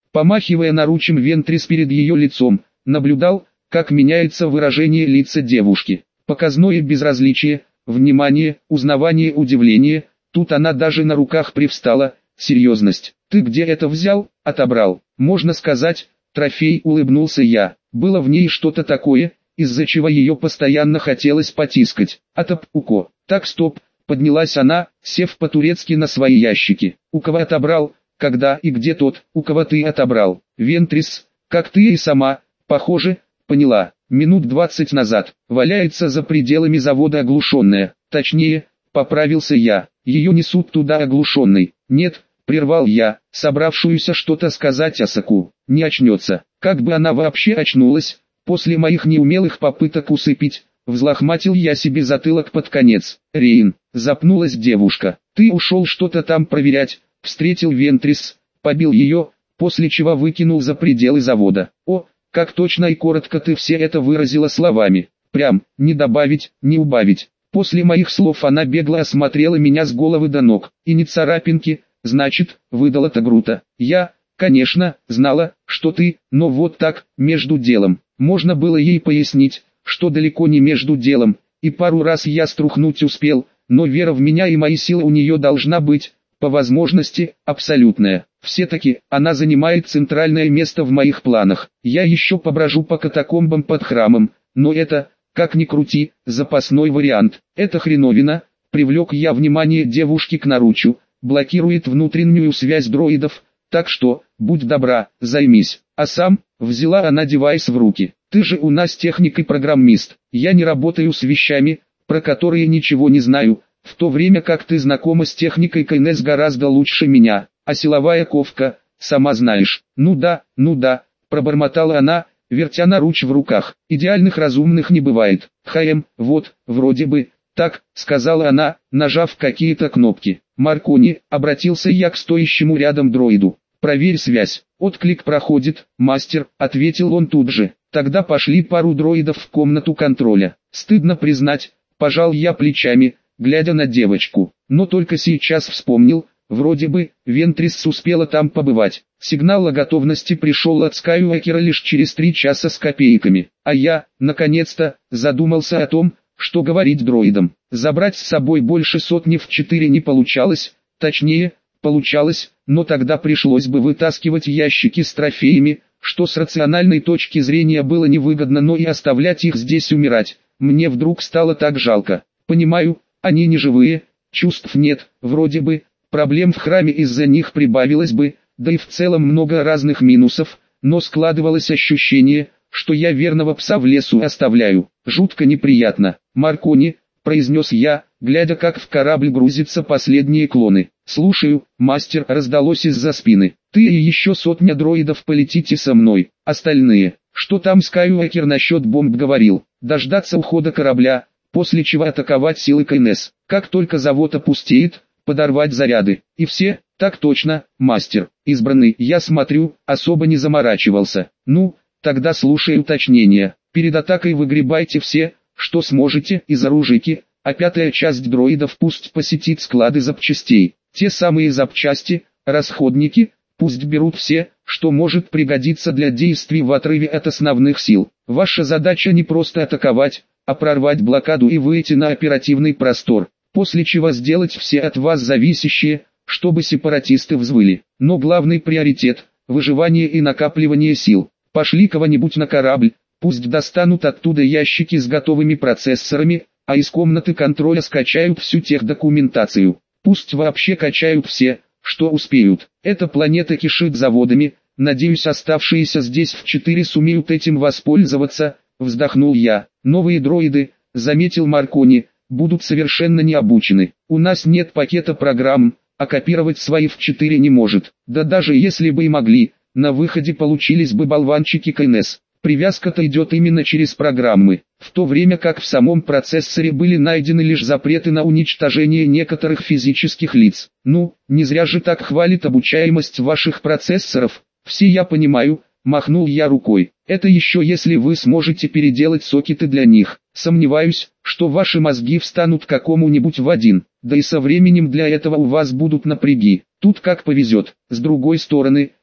Помахивая наручем Вентрис перед ее лицом, наблюдал, как меняется выражение лица девушки. Показное безразличие, внимание, узнавание, удивление. Тут она даже на руках привстала. Серьезность. «Ты где это взял?» «Отобрал. Можно сказать, трофей», — улыбнулся я. Было в ней что-то такое, из-за чего ее постоянно хотелось потискать. «Уко. Так, стоп», — поднялась она, сев по-турецки на свои ящики. «У кого отобрал? Когда и где тот, у кого ты отобрал?» «Вентрис, как ты и сама, похоже, поняла. Минут 20 назад. Валяется за пределами завода оглушенная. Точнее, поправился я. Ее несут туда оглушенной. Нет, прервал я, собравшуюся что-то сказать Асаку. Не очнется. Как бы она вообще очнулась, после моих неумелых попыток усыпить, взлохматил я себе затылок под конец. «Рейн», запнулась девушка. «Ты ушел что-то там проверять», встретил Вентрис, побил ее, после чего выкинул за пределы завода. «О, как точно и коротко ты все это выразила словами. Прям, не добавить, не убавить». После моих слов она бегло осмотрела меня с головы до ног. «И не царапинки, значит», выдала Тагрута. «Я, конечно, знала, что ты, но вот так, между делом». Можно было ей пояснить, что далеко не между делом, и пару раз я струхнуть успел, но вера в меня и мои силы у нее должна быть, по возможности, абсолютная. Все-таки, она занимает центральное место в моих планах. Я еще поброжу по катакомбам под храмом, но это, как ни крути, запасной вариант. Это хреновина, привлек я внимание девушки к наручу, блокирует внутреннюю связь дроидов, так что, будь добра, займись. А сам, взяла она девайс в руки. Ты же у нас техник и программист. Я не работаю с вещами, про которые ничего не знаю, в то время как ты знакома с техникой КНС гораздо лучше меня. А силовая ковка, сама знаешь. Ну да, пробормотала она, вертя наруч в руках. Идеальных разумных не бывает. Вот, вроде бы, так, сказала она, нажав какие-то кнопки. «Маркони», обратился я к стоящему рядом дроиду. «Проверь связь». «Отклик проходит, мастер», ответил он тут же. Тогда пошли пару дроидов в комнату контроля. Стыдно признать, пожал я плечами, глядя на девочку. Но только сейчас вспомнил, вроде бы, Вентрис успела там побывать. Сигнал о готовности пришел от Скайуокера лишь через 3 часа с копейками. А я, наконец-то, задумался о том, что говорить дроидам. Забрать с собой больше сотни в 4 не получалось, точнее, получалось, но тогда пришлось бы вытаскивать ящики с трофеями, что с рациональной точки зрения было невыгодно, но и оставлять их здесь умирать. Мне вдруг стало так жалко. Понимаю, они не живые, чувств нет, вроде бы, проблем в храме из-за них прибавилось бы, да и в целом много разных минусов, но складывалось ощущение, что я верного пса в лесу оставляю. Жутко неприятно. «Маркони», произнес я, глядя как в корабль грузятся последние клоны. «Слушаю, мастер», раздалось из-за спины. «Ты и еще сотня дроидов полетите со мной. Остальные, что там Скайуокер насчет бомб говорил? Дождаться ухода корабля, после чего атаковать силы КНС. Как только завод опустеет, подорвать заряды. И все?» «Так точно, мастер. Избранный, я смотрю, особо не заморачивался. Ну, тогда слушай уточнения. Перед атакой выгребайте все, что сможете, из оружейки, а 5-я часть дроидов пусть посетит склады запчастей. Те самые запчасти, расходники, пусть берут все, что может пригодиться для действий в отрыве от основных сил. Ваша задача не просто атаковать, а прорвать блокаду и выйти на оперативный простор, после чего сделать все от вас зависящее, чтобы сепаратисты взвыли. Но главный приоритет – выживание и накапливание сил. Пошли кого-нибудь на корабль, пусть достанут оттуда ящики с готовыми процессорами, а из комнаты контроля скачают всю техдокументацию. Пусть вообще качают все, что успеют. Эта планета кишит заводами, надеюсь оставшиеся здесь в 4 сумеют этим воспользоваться, вздохнул я. Новые дроиды, заметил Маркони, будут совершенно не обучены. У нас нет пакета программ, а копировать свои в 4 не может. Да даже если бы и могли, на выходе получились бы болванчики КНС. Привязка-то идет именно через программы, в то время как в самом процессоре были найдены лишь запреты на уничтожение некоторых физических лиц. Ну, не зря же так хвалит обучаемость ваших процессоров. Все я понимаю, махнул я рукой. Это еще если вы сможете переделать сокеты для них. Сомневаюсь, что ваши мозги встанут какому-нибудь в один, да и со временем для этого у вас будут напряги. Тут как повезет. С другой стороны,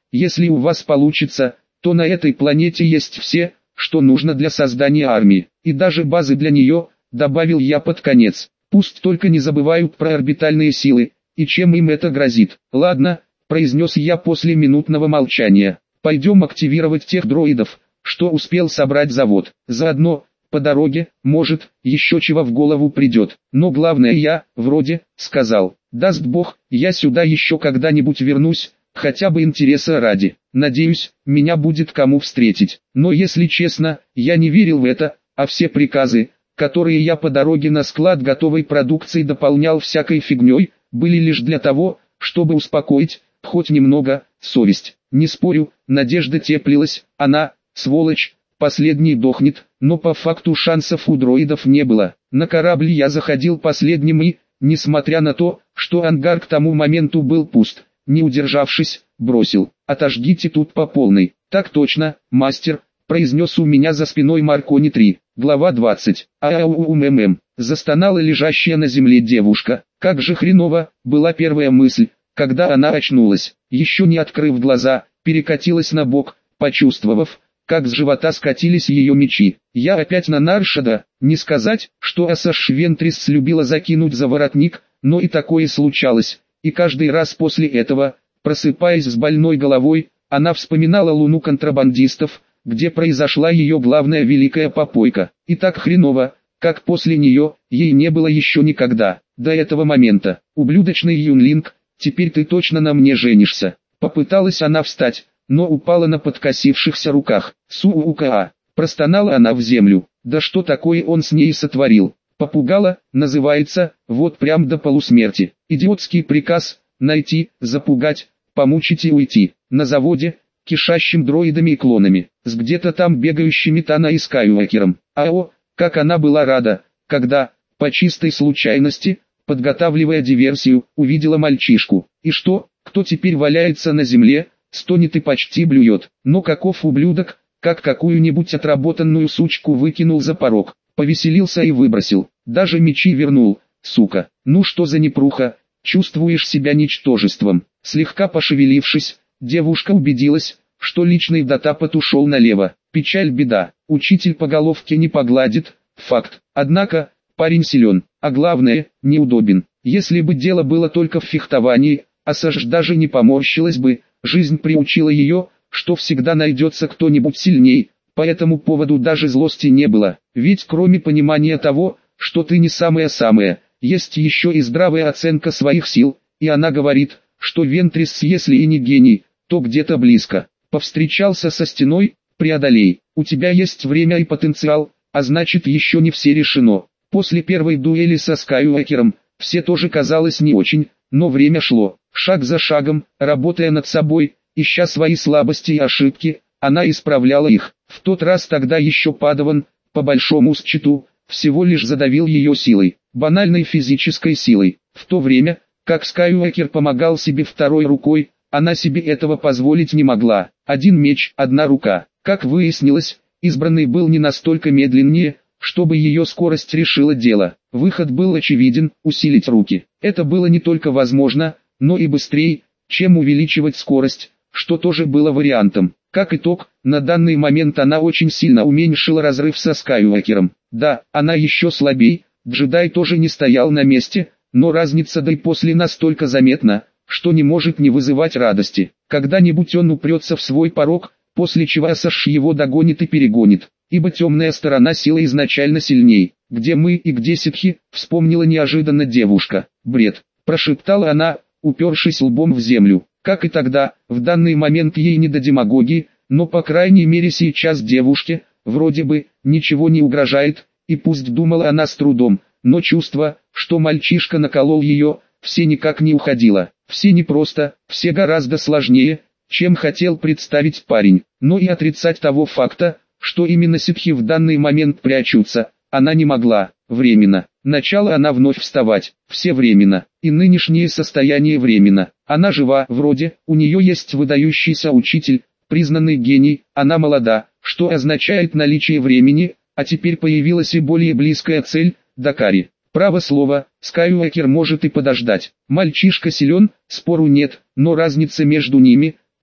если у вас получится, то на этой планете есть все, что нужно для создания армии, и даже базы для нее, добавил я под конец. Пусть только не забывают про орбитальные силы, и чем им это грозит. Ладно, произнес я после минутного молчания. Пойдем активировать тех дроидов, что успел собрать завод. Заодно, по дороге, может, еще чего в голову придет. Но главное я, вроде, сказал. Даст Бог, я сюда еще когда-нибудь вернусь, хотя бы интереса ради. Надеюсь, меня будет кому встретить. Но если честно, я не верил в это, а все приказы, которые я по дороге на склад готовой продукции дополнял всякой фигней, были лишь для того, чтобы успокоить, хоть немного, совесть. Не спорю, надежда теплилась, она, сволочь, последний дохнет, но по факту шансов у дроидов не было. На корабль я заходил последним и, несмотря на то, что ангар к тому моменту был пуст, не удержавшись, бросил: «Отожгите тут по полной». «Так точно, мастер», произнес у меня за спиной Маркони-3. Глава 20. Ау-ум-м-м. Застонала лежащая на земле девушка. Как же хреново, была первая мысль, когда она очнулась. Еще не открыв глаза, перекатилась на бок, почувствовав, как с живота скатились ее мечи. Я опять на Наршада, не сказать, что Асаш Вентрис любила закинуть за воротник, но и такое случалось, и каждый раз после этого, просыпаясь с больной головой, она вспоминала луну контрабандистов, где произошла ее главная великая попойка. И так хреново, как после нее, ей не было еще никогда. До этого момента. «Ублюдочный Юнлинг, теперь ты точно на мне женишься». Попыталась она встать, но упала на подкосившихся руках. «Суука!» Простонала она в землю. Да что такое он с ней сотворил? Попугала, называется, вот прям до полусмерти. Идиотский приказ: найти, запугать, помучить и уйти. На заводе, кишащим дроидами и клонами, с где-то там бегающими Тана и Скайуокером. Ао, как она была рада, когда, по чистой случайности, подготавливая диверсию, увидела мальчишку. И что, кто теперь валяется на земле, стонет и почти блюет. Но каков ублюдок, как какую-нибудь отработанную сучку выкинул за порог, повеселился и выбросил. Даже мечи вернул, сука. Ну что за непруха, чувствуешь себя ничтожеством. Слегка пошевелившись, девушка убедилась, что личный датапот ушел налево. Печаль беда, учитель по головке не погладит, факт. Однако, парень силен, а главное, неудобен. Если бы дело было только в фехтовании, Асаш даже не поморщилась бы, жизнь приучила ее, что всегда найдется кто-нибудь сильней, по этому поводу даже злости не было. Ведь кроме понимания того, что ты не самое-самое, есть еще и здравая оценка своих сил, и она говорит, что Вентрис, если и не гений, то где-то близко. Повстречался со стеной, преодолей. У тебя есть время и потенциал, а значит еще не все решено. После первой дуэли со Скайуокером, все тоже казалось не очень, но время шло. Шаг за шагом, работая над собой, ища свои слабости и ошибки, она исправляла их. В тот раз тогда еще Падаван, по большому счету, всего лишь задавил ее силой, банальной физической силой. В то время, как Скайуокер помогал себе второй рукой, она себе этого позволить не могла. Один меч, одна рука. Как выяснилось, избранный был не настолько медленнее, чтобы ее скорость решила дело. Выход был очевиден: усилить руки. Это было не только возможно, но и быстрее, чем увеличивать скорость, что тоже было вариантом. Как итог, на данный момент она очень сильно уменьшила разрыв со Скайуокером. Да, она еще слабей, джедай тоже не стоял на месте, но разница да и после настолько заметна, что не может не вызывать радости. Когда-нибудь он упрется в свой порог, после чего Асаш его догонит и перегонит, ибо темная сторона силы изначально сильней. «Где мы и где ситхи?» — вспомнила неожиданно девушка. «Бред», — прошептала она, упершись лбом в землю. Как и тогда, в данный момент ей не до демагогии, но по крайней мере сейчас девушке, вроде бы, ничего не угрожает, и пусть думала она с трудом, но чувство, что мальчишка наколол ее, все никак не уходило. Все непросто, все гораздо сложнее, чем хотел представить парень. Но и отрицать того факта, что именно ситхи в данный момент прячутся, она не могла. Временно. Начала она вновь вставать. Все временно. И нынешнее состояние временно. Она жива, вроде, у нее есть выдающийся учитель, признанный гений, она молода, что означает наличие времени, а теперь появилась и более близкая цель – Дакари. Право слово, Скайуокер может и подождать. Мальчишка силен, спору нет, но разница между ними,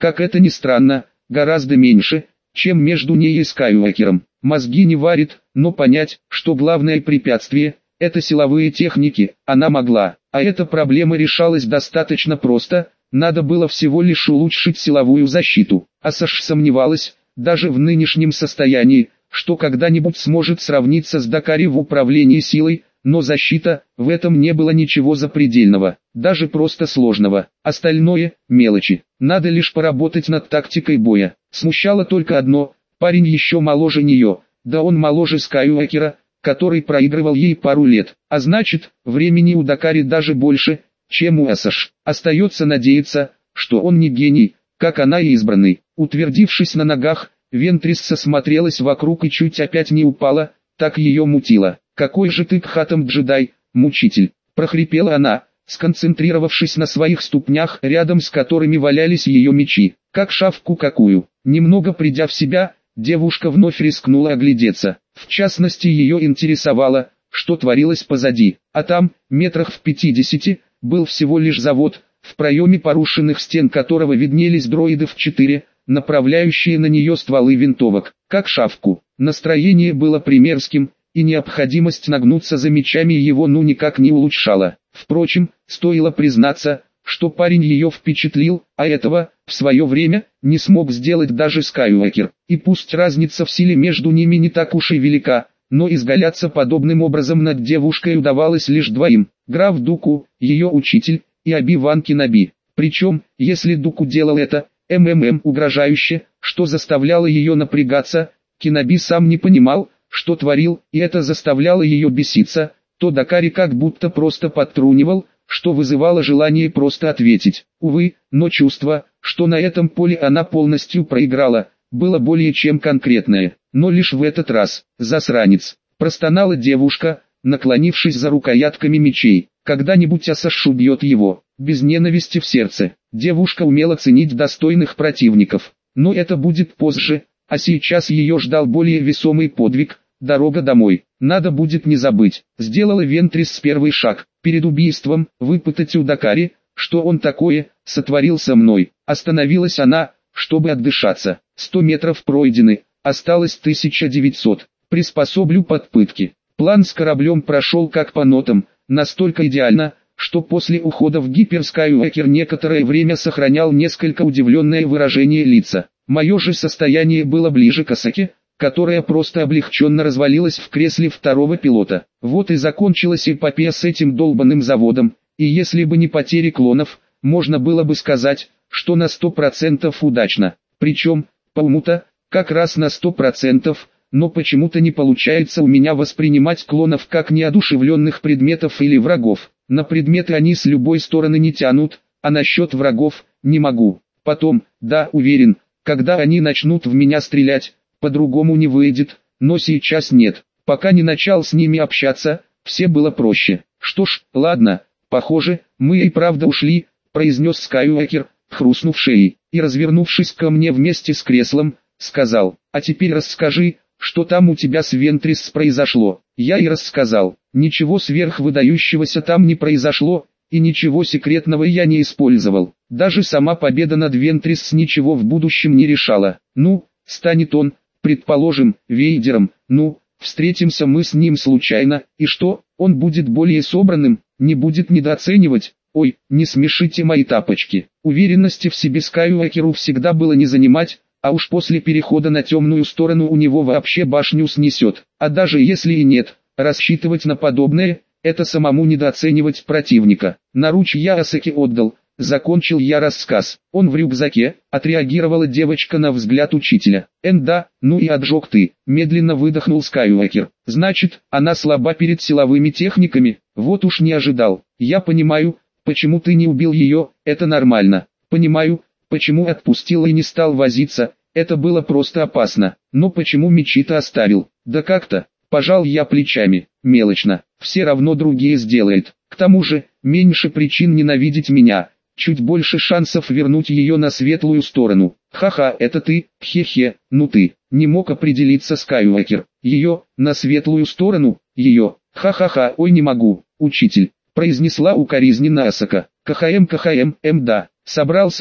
как это ни странно, гораздо меньше, чем между ней и Скайуокером. Мозги не варит, но понять, что главное препятствие – это силовые техники, она могла. А эта проблема решалась достаточно просто, надо было всего лишь улучшить силовую защиту. Асаш сомневалась, даже в нынешнем состоянии, что когда-нибудь сможет сравниться с Дакари в управлении силой, но защита, в этом не было ничего запредельного, даже просто сложного. Остальное – мелочи. Надо лишь поработать над тактикой боя. Смущало только одно – парень еще моложе нее, да он моложе Скайуокера, который проигрывал ей пару лет. А значит, времени у Дакари даже больше, чем у Асаш. Остается надеяться, что он не гений, как она и избранный. Утвердившись на ногах, Вентрис осмотрелась вокруг и чуть опять не упала, так ее мутило. «Какой же ты Кхатам-джедай, мучитель!» – прохрипела она, сконцентрировавшись на своих ступнях, рядом с которыми валялись ее мечи. «Как шавку какую!» Немного придя в себя, девушка вновь рискнула оглядеться. В частности, ее интересовало, что творилось позади. А там, метрах в 50, был всего лишь завод, в проеме порушенных стен которого виднелись дроиды в 4, направляющие на нее стволы винтовок. Как шавку. Настроение было примерским, и необходимость нагнуться за мечами его никак не улучшала. Впрочем, стоило признаться, что парень ее впечатлил, а этого, в свое время, не смог сделать даже Скайуокер. И пусть разница в силе между ними не так уж и велика, но изгаляться подобным образом над девушкой удавалось лишь двоим: граф Дуку, ее учитель, и Оби-Ван Кеноби. Причем, если Дуку делал это, угрожающе, что заставляло ее напрягаться, Кеноби сам не понимал, что творил, и это заставляло ее беситься, то Дакари как будто просто подтрунивал, что вызывало желание просто ответить. Увы, но чувство, что на этом поле она полностью проиграла, было более чем конкретное. Но лишь в этот раз. «Засранец!» – простонала девушка, наклонившись за рукоятками мечей. «Когда-нибудь Асаш убьет его». Без ненависти в сердце. Девушка умела ценить достойных противников. Но это будет позже, а сейчас ее ждал более весомый подвиг – дорога домой. Надо будет не забыть. Сделала Вентрис первый шаг. Перед убийством, выпытать у Дакари, что он такое, сотворил со мной. Остановилась она, чтобы отдышаться. 100 метров пройдены, осталось 1900. Приспособлю под пытки. План с кораблем прошел как по нотам, настолько идеально, что после ухода в Гиперскайуокер некоторое время сохранял несколько удивленное выражение лица. Мое же состояние было ближе к Асаке, которая просто облегченно развалилась в кресле второго пилота. Вот и закончилась эпопея с этим долбанным заводом, и если бы не потери клонов, можно было бы сказать, что на 100% удачно. Причем, по уму-то, как раз на 100%, но почему-то не получается у меня воспринимать клонов как неодушевленных предметов или врагов. На предметы они с любой стороны не тянут, а насчет врагов не могу. Потом, да, уверен, когда они начнут в меня стрелять, по-другому не выйдет, но сейчас нет. Пока не начал с ними общаться, все было проще. Что ж, ладно, похоже, мы и правда ушли, произнес Скайуокер, хрустнув шеей, и развернувшись ко мне вместе с креслом, сказал: «А теперь расскажи, что там у тебя с Вентрис произошло». Я и рассказал. Ничего сверхвыдающегося там не произошло, и ничего секретного я не использовал. Даже сама победа над Вентрис ничего в будущем не решала. Ну, станет он, предположим, Вейдером, ну, встретимся мы с ним случайно, и что, он будет более собранным, не будет недооценивать. Ой, не смешите мои тапочки. Уверенности в себе Скайуокеру всегда было не занимать, а уж после перехода на темную сторону у него вообще башню снесет. А даже если и нет, рассчитывать на подобное – это самому недооценивать противника. Наруч я Асаке отдал, закончил я рассказ. Он в рюкзаке, отреагировала девочка на взгляд учителя. Да, ну и отжег ты, медленно выдохнул Скайуокер. Значит, она слаба перед силовыми техниками, вот уж не ожидал. Я понимаю, почему ты не убил ее, это нормально. Понимаю, почему отпустил и не стал возиться, это было просто опасно. Но почему мечи-то оставил? Да как-то, пожал я плечами, мелочно, все равно другие сделают. К тому же, меньше причин ненавидеть меня, чуть больше шансов вернуть ее на светлую сторону. Ха-ха, это ты, хе-хе, ну ты, не мог определиться Скайуокер. Ее, на светлую сторону, ее, ха-ха-ха, ой не могу, учитель, произнесла укоризненно Асака. КХМ, да. Собрался он,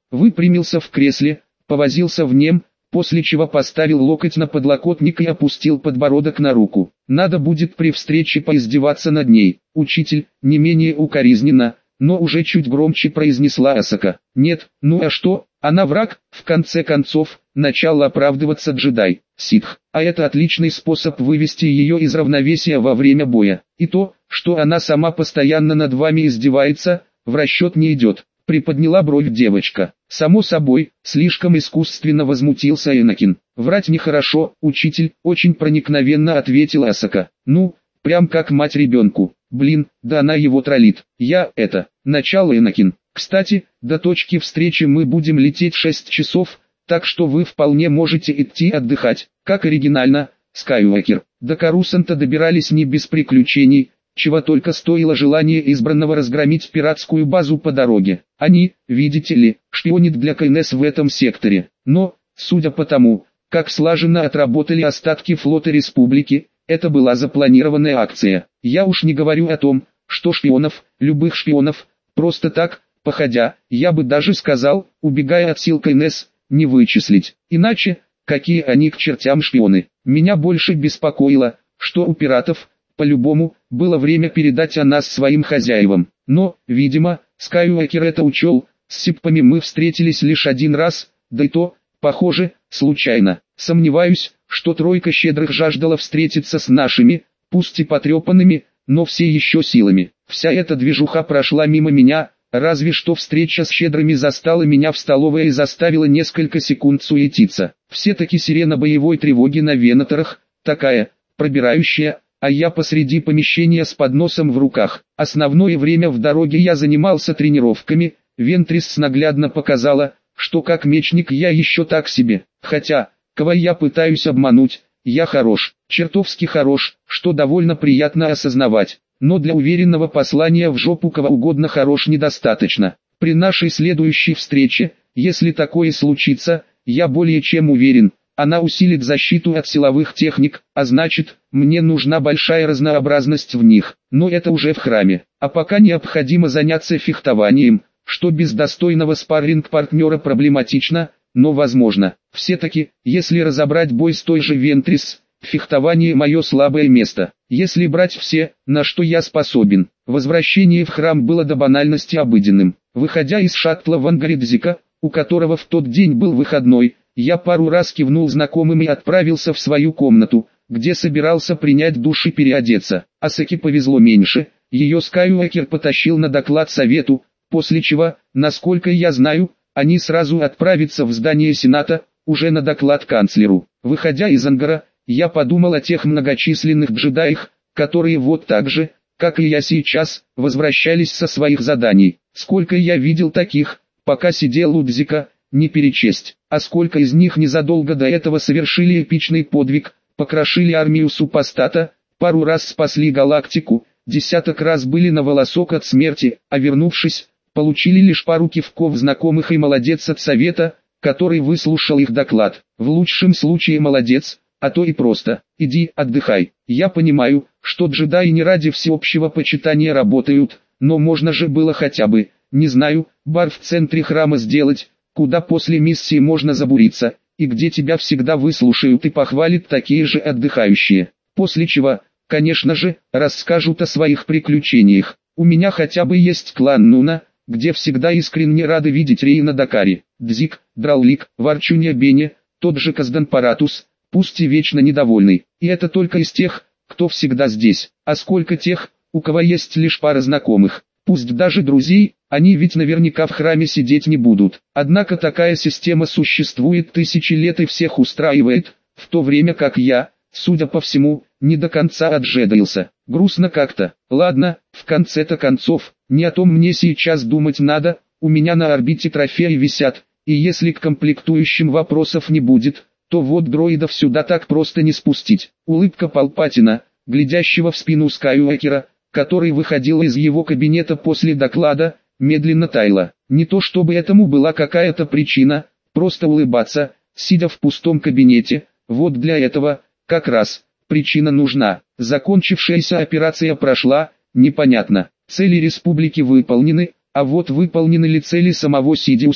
выпрямился в кресле, повозился в нем, после чего поставил локоть на подлокотник и опустил подбородок на руку. Надо будет при встрече поиздеваться над ней. Учитель, не менее укоризненно, но уже чуть громче произнесла Асака. Нет, ну а что, она враг, в конце концов, начал оправдываться джедай, ситх. А это отличный способ вывести ее из равновесия во время боя. И то, что она сама постоянно над вами издевается, в расчет не идет. Приподняла бровь девочка. Само собой, слишком искусственно возмутился Энакин. Врать нехорошо, учитель, очень проникновенно ответила Асака. Ну, прям как мать ребенку. Блин, да она его троллит. Начало Энакин. Кстати, до точки встречи мы будем лететь 6 часов, так что вы вполне можете идти отдыхать. Как оригинально, Скайуокер. До Карусанта добирались не без приключений, чего только стоило желание избранного разгромить пиратскую базу по дороге. Они, видите ли, шпионят для КНС в этом секторе. Но, судя по тому, как слаженно отработали остатки флота республики, это была запланированная акция. Я уж не говорю о том, что шпионов, любых шпионов, просто так, походя, я бы даже сказал, убегая от сил КНС, не вычислить. Иначе, какие они к чертям шпионы? Меня больше беспокоило, что у пиратов, по-любому, было время передать о нас своим хозяевам. Но, видимо, Скайуокер это учел, с сиппами мы встретились лишь один раз, да и то, похоже, случайно. Сомневаюсь, что тройка щедрых жаждала встретиться с нашими, пусть и потрепанными, но все еще силами. Вся эта движуха прошла мимо меня, разве что встреча с щедрыми застала меня в столовой и заставила несколько секунд суетиться. Все-таки сирена боевой тревоги на Венаторах, такая, пробирающая, а я посреди помещения с подносом в руках. Основное время в дороге я занимался тренировками, Вентрис наглядно показала, что как мечник я еще так себе. Хотя, кого я пытаюсь обмануть, я хорош, чертовски хорош, что довольно приятно осознавать. Но для уверенного послания в жопу кого угодно хорош недостаточно. При нашей следующей встрече, если такое случится, я более чем уверен, она усилит защиту от силовых техник, а значит, мне нужна большая разнообразность в них. Но это уже в храме. А пока необходимо заняться фехтованием, что без достойного спарринг-партнера проблематично, но возможно. Все-таки, если разобрать бой с той же Вентрис, фехтование мое слабое место. Если брать все, на что я способен, возвращение в храм было до банальности обыденным. Выходя из шаттла в ангаре Дзика, у которого в тот день был выходной, я пару раз кивнул знакомым и отправился в свою комнату, где собирался принять душ и переодеться. Асаке повезло меньше, ее Скайуокер потащил на доклад совету, после чего, насколько я знаю, они сразу отправятся в здание Сената, уже на доклад канцлеру. Выходя из ангара, я подумал о тех многочисленных джедаях, которые вот так же, как и я сейчас, возвращались со своих заданий. Сколько я видел таких, пока сидел у Дзика, не перечесть. А сколько из них незадолго до этого совершили эпичный подвиг, покрошили армию супостата, пару раз спасли галактику, десяток раз были на волосок от смерти, а вернувшись, получили лишь пару кивков знакомых и молодец от совета, который выслушал их доклад. В лучшем случае молодец, а то и просто «иди отдыхай». Я понимаю, что джедаи не ради всеобщего почитания работают, но можно же было хотя бы, не знаю, бар в центре храма сделать, куда после миссии можно забуриться, и где тебя всегда выслушают и похвалят такие же отдыхающие. После чего, конечно же, расскажут о своих приключениях. У меня хотя бы есть клан Нуна, где всегда искренне рады видеть Рейна Дакари, Дзик, Драулик, Ворчунья Бене, тот же Казданпаратус, пусть и вечно недовольный. И это только из тех, кто всегда здесь. А сколько тех, у кого есть лишь пара знакомых, пусть даже друзей, они ведь наверняка в храме сидеть не будут. Однако такая система существует тысячи лет и всех устраивает, в то время как я, судя по всему, не до конца отжедаился. Грустно как-то. Ладно, в конце-то концов, не о том мне сейчас думать надо, у меня на орбите трофеи висят, и если к комплектующим вопросов не будет, то вот дроидов сюда так просто не спустить. Улыбка Палпатина, глядящего в спину Скайуокера, который выходил из его кабинета после доклада, медленно таяла. Не то чтобы этому была какая-то причина, просто улыбаться, сидя в пустом кабинете, вот для этого, как раз, причина нужна. Закончившаяся операция прошла, непонятно. Цели республики выполнены, а вот выполнены ли цели самого Сидиуса,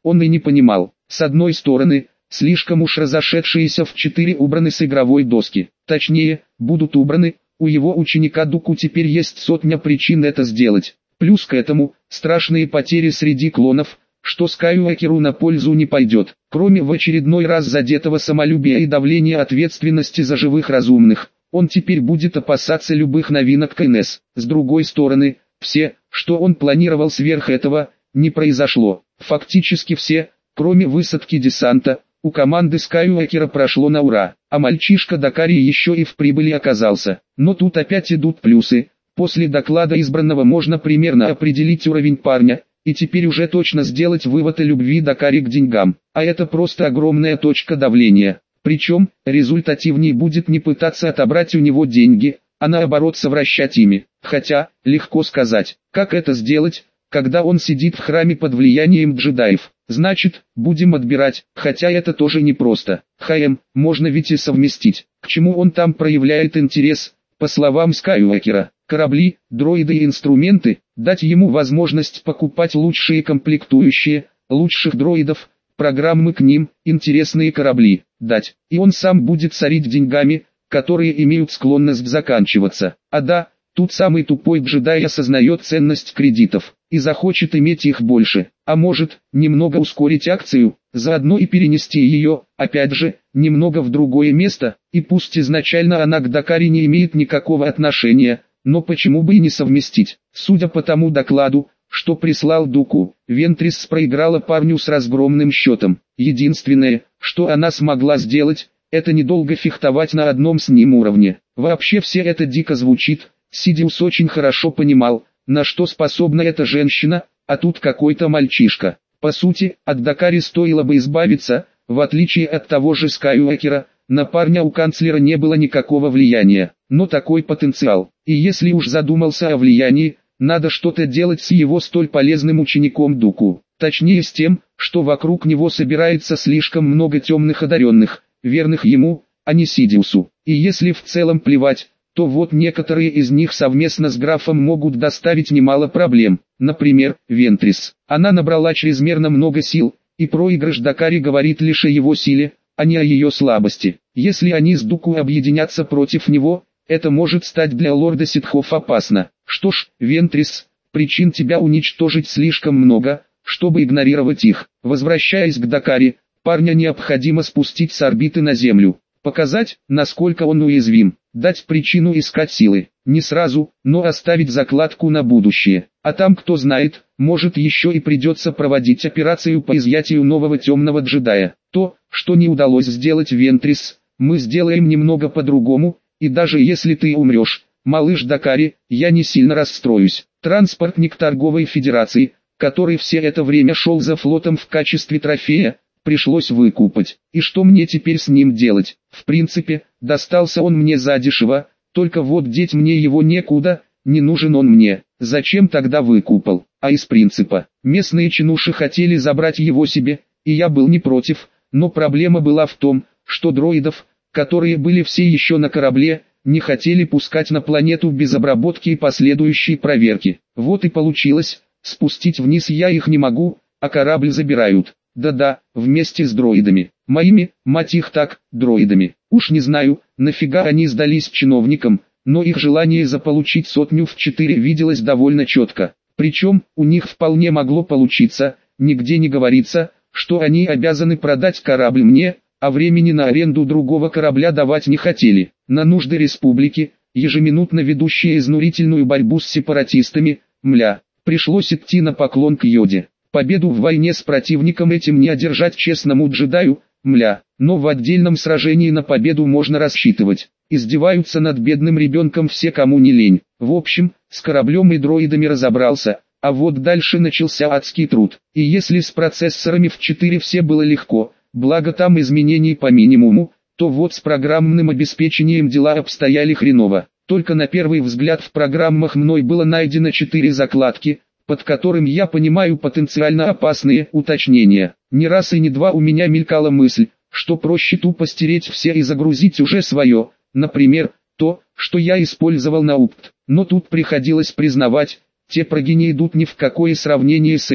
он и не понимал. С одной стороны, слишком уж разошедшиеся в 4 убраны с игровой доски. Точнее, будут убраны, у его ученика Дуку теперь есть сотня причин это сделать. Плюс к этому, страшные потери среди клонов, что Скайуокеру на пользу не пойдет. Кроме в очередной раз задетого самолюбия и давления ответственности за живых разумных, он теперь будет опасаться любых новинок КНС. С другой стороны, все, что он планировал сверх этого, не произошло. Фактически все, кроме высадки десанта, у команды Скайуокера прошло на ура, а мальчишка Дакари еще и в прибыли оказался. Но тут опять идут плюсы. После доклада избранного можно примерно определить уровень парня, и теперь уже точно сделать вывод о любви Дакари к деньгам. А это просто огромная точка давления. Причем, результативнее будет не пытаться отобрать у него деньги, а наоборот совращать ими. Хотя, легко сказать, как это сделать, когда он сидит в храме под влиянием джедаев. Значит, будем отбирать, хотя это тоже непросто. Можно ведь и совместить. К чему он там проявляет интерес, по словам Скайуокера? Корабли, дроиды и инструменты, дать ему возможность покупать лучшие комплектующие, лучших дроидов, программы к ним, интересные корабли, дать. И он сам будет сорить деньгами, которые имеют склонность заканчиваться. А да, тут самый тупой джедай осознает ценность кредитов, и захочет иметь их больше, а может, немного ускорить акцию, заодно и перенести ее, опять же, немного в другое место, и пусть изначально она к Дакари не имеет никакого отношения, но почему бы и не совместить. Судя по тому докладу, что прислал Дуку, Вентрис проиграла парню с разгромным счетом. Единственное, что она смогла сделать, это недолго фехтовать на одном с ним уровне. Вообще все это дико звучит, Сидиус очень хорошо понимал, на что способна эта женщина, а тут какой-то мальчишка. По сути, от Дакари стоило бы избавиться, в отличие от того же Скайуокера, на парня у канцлера не было никакого влияния, но такой потенциал. И если уж задумался о влиянии, надо что-то делать с его столь полезным учеником Дуку. Точнее с тем, что вокруг него собирается слишком много темных одаренных, верных ему, а не Сидиусу. И если в целом плевать, то вот некоторые из них совместно с графом могут доставить немало проблем. Например, Вентрис. Она набрала чрезмерно много сил, и проигрыш Дакари говорит лишь о его силе, а не о ее слабости. Если они с Дуку объединятся против него, это может стать для лорда ситхов опасно. Что ж, Вентрис, причин тебя уничтожить слишком много, чтобы игнорировать их. Возвращаясь к Дакари, парня необходимо спустить с орбиты на Землю. Показать, насколько он уязвим. Дать причину искать силы. Не сразу, но оставить закладку на будущее. А там кто знает, может еще и придется проводить операцию по изъятию нового темного джедая. То, что не удалось сделать Вентрис, мы сделаем немного по-другому, и даже если ты умрешь, малыш Дакари, я не сильно расстроюсь. Транспортник торговой федерации, который все это время шел за флотом в качестве трофея, пришлось выкупать. И что мне теперь с ним делать? В принципе, достался он мне задешево, только вот деть мне его некуда, не нужен он мне. Зачем тогда выкупал? А из принципа. Местные чинуши хотели забрать его себе, и я был не против, но проблема была в том, что дроидов, которые были все еще на корабле, не хотели пускать на планету без обработки и последующей проверки. Вот и получилось, спустить вниз я их не могу, а корабль забирают. Да-да, вместе с дроидами. Моими, мать их так, дроидами. Уж не знаю, нафига они сдались чиновникам, но их желание заполучить 100 виделось довольно четко. Причем, у них вполне могло получиться, нигде не говорится, что они обязаны продать корабль мне, а времени на аренду другого корабля давать не хотели. На нужды республики, ежеминутно ведущие изнурительную борьбу с сепаратистами, пришлось идти на поклон к Йоде. Победу в войне с противником этим не одержать честному джедаю, но в отдельном сражении на победу можно рассчитывать. Издеваются над бедным ребенком все, кому не лень. В общем, с кораблем и дроидами разобрался, а вот дальше начался адский труд. И если с процессорами в 4 все было легко, благо там изменений по минимуму, то вот с программным обеспечением дела обстояли хреново. Только на первый взгляд в программах мной было найдено 4 закладки, под которым я понимаю потенциально опасные уточнения. Не раз и не два у меня мелькала мысль, что проще тупо стереть все и загрузить уже свое, например, то, что я использовал на УПТ. Но тут приходилось признавать, те проги не идут ни в какое сравнение с этими.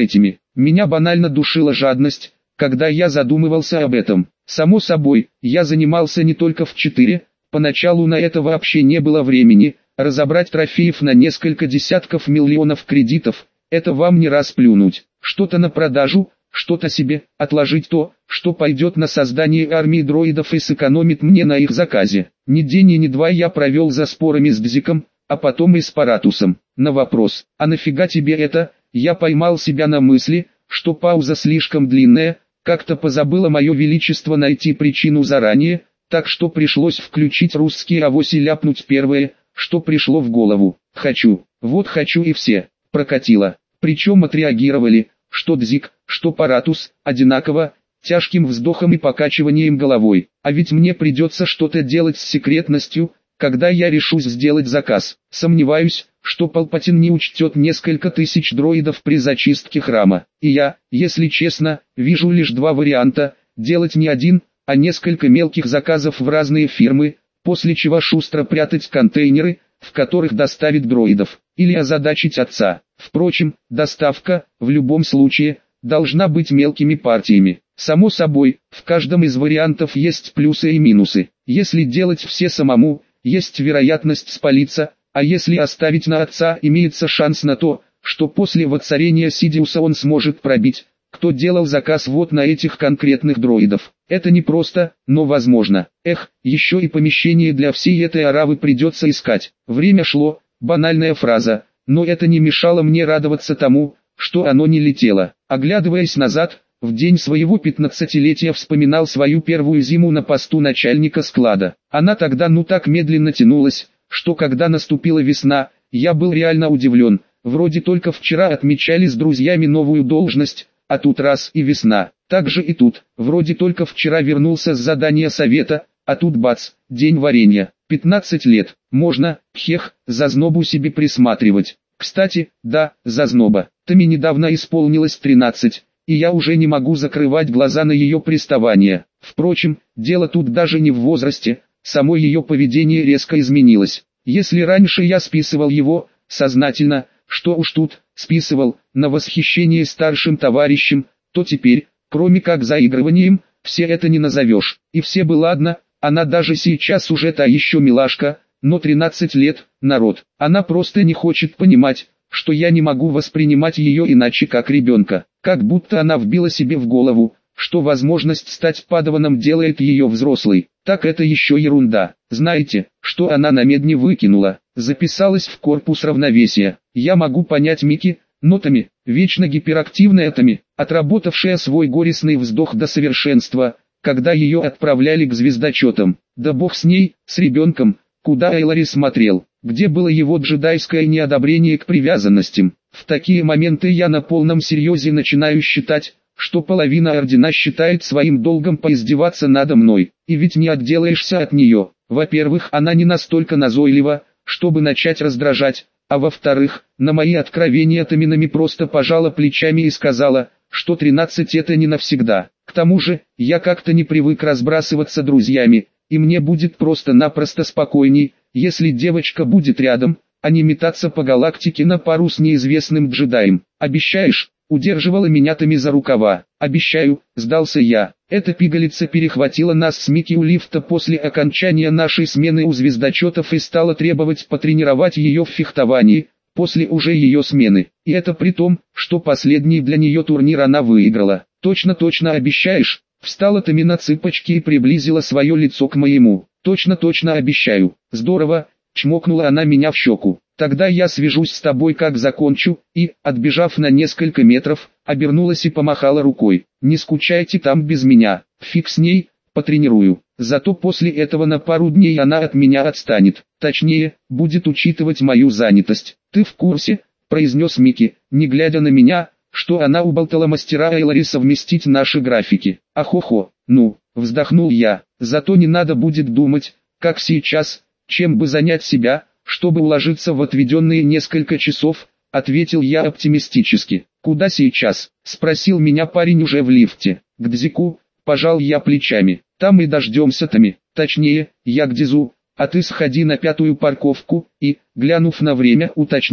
Меня банально душила жадность, когда я задумывался об этом. Само собой, я занимался не только в 4, поначалу на это вообще не было времени, разобрать трофеев на несколько десятков миллионов кредитов, это вам не раз плюнуть, что-то на продажу, что-то себе, отложить то, что пойдет на создание армии дроидов и сэкономит мне на их заказе. Ни день и ни два я провел за спорами с Дзиком, а потом и с Паратусом. На вопрос, а нафига тебе это, я поймал себя на мысли, что пауза слишком длинная, как-то позабыло мое величество найти причину заранее, так что пришлось включить русский авось и ляпнуть первое, что пришло в голову. Хочу, вот хочу и все, прокатило. Причем отреагировали, что Дзик, что Паратус, одинаково, тяжким вздохом и покачиванием головой. А ведь мне придется что-то делать с секретностью, когда я решусь сделать заказ. Сомневаюсь, что Палпатин не учтет несколько тысяч дроидов при зачистке храма. И я, если честно, вижу лишь два варианта: делать не один, а несколько мелких заказов в разные фирмы, после чего шустро прятать контейнеры, в которых доставит дроидов, или озадачить отца. Впрочем, доставка, в любом случае, должна быть мелкими партиями. Само собой, в каждом из вариантов есть плюсы и минусы. Если делать все самому, есть вероятность спалиться, а если оставить на отца, имеется шанс на то, что после воцарения Сидиуса он сможет пробить, кто делал заказ вот на этих конкретных дроидов. Это не просто, но возможно. Еще и помещение для всей этой аравы придется искать. Время шло, банальная фраза, но это не мешало мне радоваться тому, что оно не летело. Оглядываясь назад, в день своего 15-летия вспоминал свою первую зиму на посту начальника склада. Она тогда так медленно тянулась, что когда наступила весна, я был реально удивлен. Вроде только вчера отмечали с друзьями новую должность, а тут раз и весна. Так же и тут, вроде только вчера вернулся с задания совета, а тут бац, день варенья. 15 лет, можно, зазнобу себе присматривать. Кстати, да, зазноба. Тами недавно исполнилось 13, и я уже не могу закрывать глаза на ее приставание. Впрочем, дело тут даже не в возрасте, само ее поведение резко изменилось. Если раньше я списывал его, сознательно, что уж тут, списывал, на восхищение старшим товарищем, то теперь, кроме как заигрыванием, все это не назовешь. И все бы ладно, она даже сейчас уже та еще милашка, но 13 лет, народ. Она просто не хочет понимать, что я не могу воспринимать ее иначе как ребенка. Как будто она вбила себе в голову, что возможность стать падаваном делает ее взрослой. Так это еще ерунда. Знаете, что она на медне выкинула? Записалась в корпус равновесия. Я могу понять Мики, но Тами, вечно гиперактивная Тами, отработавшая свой горестный вздох до совершенства, когда ее отправляли к звездочетам. Да бог с ней, с ребенком, куда Эйлари смотрел, где было его джедайское неодобрение к привязанностям. В такие моменты я на полном серьезе начинаю считать, что половина ордена считает своим долгом поиздеваться надо мной, и ведь не отделаешься от нее. Во-первых, она не настолько назойлива, чтобы начать раздражать, а во-вторых, на мои откровения Таминами просто пожала плечами и сказала, что 13 это не навсегда. К тому же, я как-то не привык разбрасываться друзьями, и мне будет просто-напросто спокойней, если девочка будет рядом, а не метаться по галактике на пару с неизвестным джедаем. Обещаешь? Удерживала меня Тами за рукава. Обещаю, сдался я. Эта пигалица перехватила нас с Мики у лифта после окончания нашей смены у звездочетов и стала требовать потренировать ее в фехтовании, после уже ее смены. И это при том, что последний для нее турнир она выиграла. Точно обещаешь? Встала Тами на цыпочки и приблизила свое лицо к моему. Точно обещаю. Здорово, чмокнула она меня в щеку. Тогда я свяжусь с тобой как закончу, и, отбежав на несколько метров, обернулась и помахала рукой. Не скучайте там без меня, фиг с ней, потренирую. Зато после этого на пару дней она от меня отстанет. Точнее, будет учитывать мою занятость. Ты в курсе, произнес Мики, не глядя на меня, что она уболтала мастера Эйлари совместить наши графики. Ахохо, ну, вздохнул я. Зато не надо будет думать, как сейчас, чем бы занять себя, чтобы уложиться в отведенные несколько часов, ответил я оптимистически. Куда сейчас? Спросил меня парень уже в лифте. К Дзику, пожал я плечами. Там и дождемся Тами. Точнее, я к Дизу, а ты сходи на 5-ю парковку, и, глянув на время, уточнил.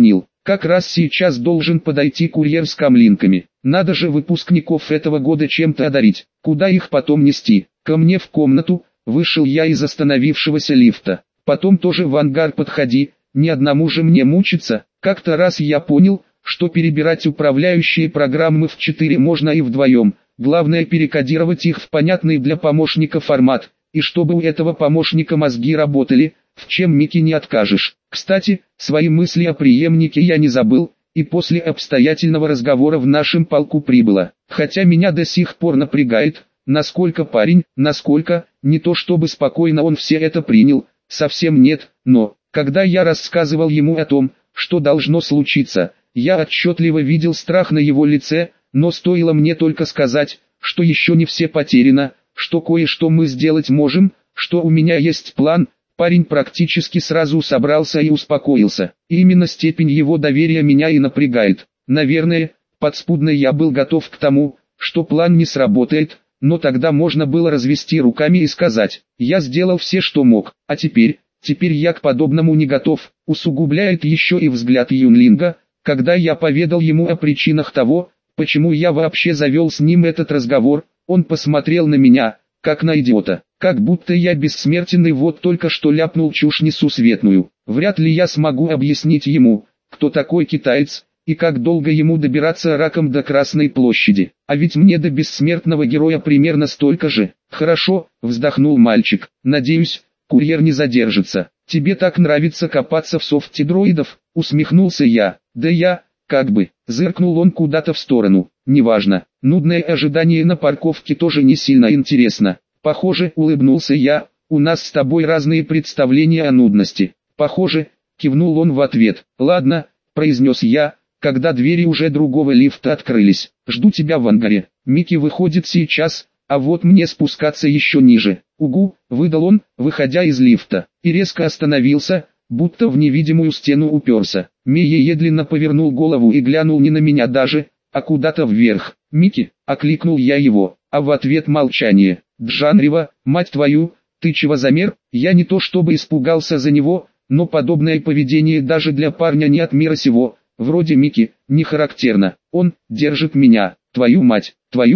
Как раз сейчас должен подойти курьер с камлинками. Надо же выпускников этого года чем-то одарить. Куда их потом нести? Ко мне в комнату. Вышел я из остановившегося лифта. Потом тоже в ангар подходи. Ни одному же мне мучиться. Как-то раз я понял, что перебирать управляющие программы в 4 можно и вдвоем. Главное перекодировать их в понятный для помощника формат. И чтобы у этого помощника мозги работали, в чем Мике не откажешь. Кстати, свои мысли о преемнике я не забыл, и после обстоятельного разговора в нашем полку прибыло. Хотя меня до сих пор напрягает, насколько парень, насколько, не то чтобы спокойно он все это принял, совсем нет, но, когда я рассказывал ему о том, что должно случиться, я отчетливо видел страх на его лице, но стоило мне только сказать, что еще не все потеряно, что кое-что мы сделать можем, что у меня есть план. Парень практически сразу собрался и успокоился. И именно степень его доверия меня и напрягает. Наверное, подспудно я был готов к тому, что план не сработает, но тогда можно было развести руками и сказать: я сделал все, что мог, а теперь я к подобному не готов. Усугубляет еще и взгляд Юнлинга, когда я поведал ему о причинах того, почему я вообще завел с ним этот разговор. Он посмотрел на меня, как на идиота. Как будто я бессмертен и вот только что ляпнул чушь несусветную. Вряд ли я смогу объяснить ему, кто такой китаец, и как долго ему добираться раком до Красной площади. А ведь мне до бессмертного героя примерно столько же. Хорошо, вздохнул мальчик. Надеюсь, курьер не задержится. Тебе так нравится копаться в софте дроидов, усмехнулся я. Да я, зыркнул он куда-то в сторону. Неважно, нудное ожидание на парковке тоже не сильно интересно. Похоже, улыбнулся я, у нас с тобой разные представления о нудности. Похоже, кивнул он в ответ. Ладно, произнес я, когда двери уже другого лифта открылись. Жду тебя в ангаре. Микки выходит сейчас, а вот мне спускаться еще ниже. Угу, выдал он, выходя из лифта, и резко остановился, будто в невидимую стену уперся. Мия медленно повернул голову и глянул не на меня даже, а куда-то вверх. «Микки!» — окликнул я его, а в ответ молчание. «Джанрева, мать твою, ты чего замер?» Я не то чтобы испугался за него, но подобное поведение даже для парня не от мира сего, вроде Микки, не характерно. Он держит меня, твою мать,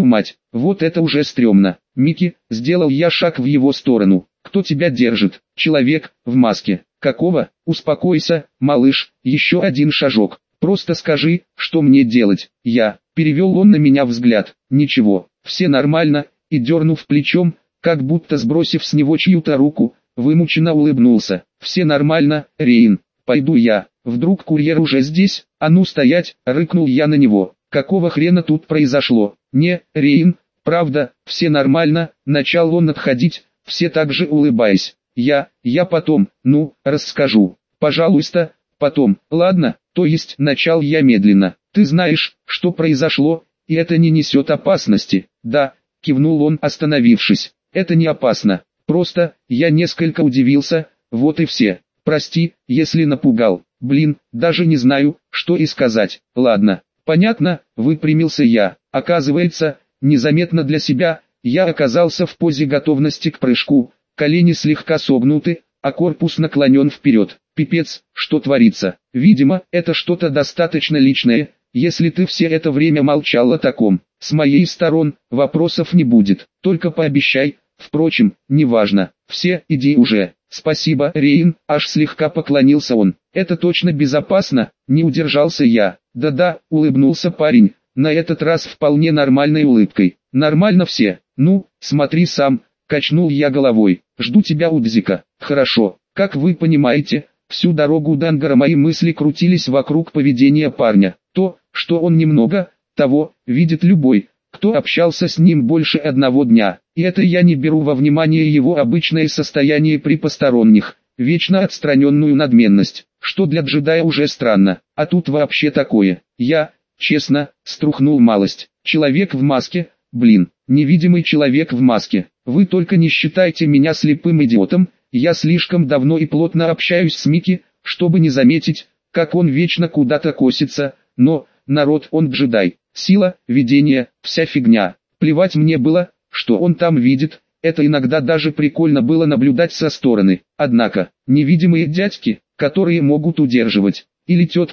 вот это уже стрёмно. «Микки!» — сделал я шаг в его сторону. «Кто тебя держит?» «Человек, в маске». «Какого?» «Успокойся, малыш, еще один шажок. Просто скажи, что мне делать?» Перевел он на меня взгляд. «Ничего, все нормально», и дернув плечом, как будто сбросив с него чью-то руку, вымученно улыбнулся. «Все нормально, Рейн, пойду я». «Вдруг курьер уже здесь?» «А ну стоять!» — рыкнул я на него. «Какого хрена тут произошло?» «Не, Рейн, правда, все нормально», — начал он отходить, все так же улыбаясь. Я потом, расскажу. Пожалуйста, потом. Ладно, то есть, начал я медленно. Ты знаешь, что произошло, и это не несет опасности. Да, кивнул он, остановившись. Это не опасно. Просто, я несколько удивился, вот и все. Прости, если напугал. Даже не знаю, что и сказать. Ладно, понятно, выпрямился я. Оказывается, незаметно для себя, я оказался в позе готовности к прыжку. Колени слегка согнуты, а корпус наклонен вперед. Пипец, что творится. Видимо, это что-то достаточно личное, если ты все это время молчал о таком. С моей стороны, вопросов не будет, только пообещай. Впрочем, неважно. Все, иди уже. Спасибо, Рейн, аж слегка поклонился он. Это точно безопасно, не удержался я. Да-да, улыбнулся парень, на этот раз вполне нормальной улыбкой. Нормально все, смотри сам. Качнул я головой. Жду тебя у Дзика. Хорошо. Как вы понимаете, всю дорогу до ангара мои мысли крутились вокруг поведения парня. То, что он немного, того, видит любой, кто общался с ним больше одного дня. И это я не беру во внимание его обычное состояние при посторонних, вечно отстраненную надменность, что для джедая уже странно. А тут вообще такое. Я, честно, струхнул малость. Человек в маске, невидимый человек в маске. Вы только не считайте меня слепым идиотом, я слишком давно и плотно общаюсь с Микки, чтобы не заметить, как он вечно куда-то косится, но, народ, он джедай, сила, видение, вся фигня. Плевать мне было, что он там видит, это иногда даже прикольно было наблюдать со стороны. Однако, невидимые дядьки, которые могут удерживать, или тетки,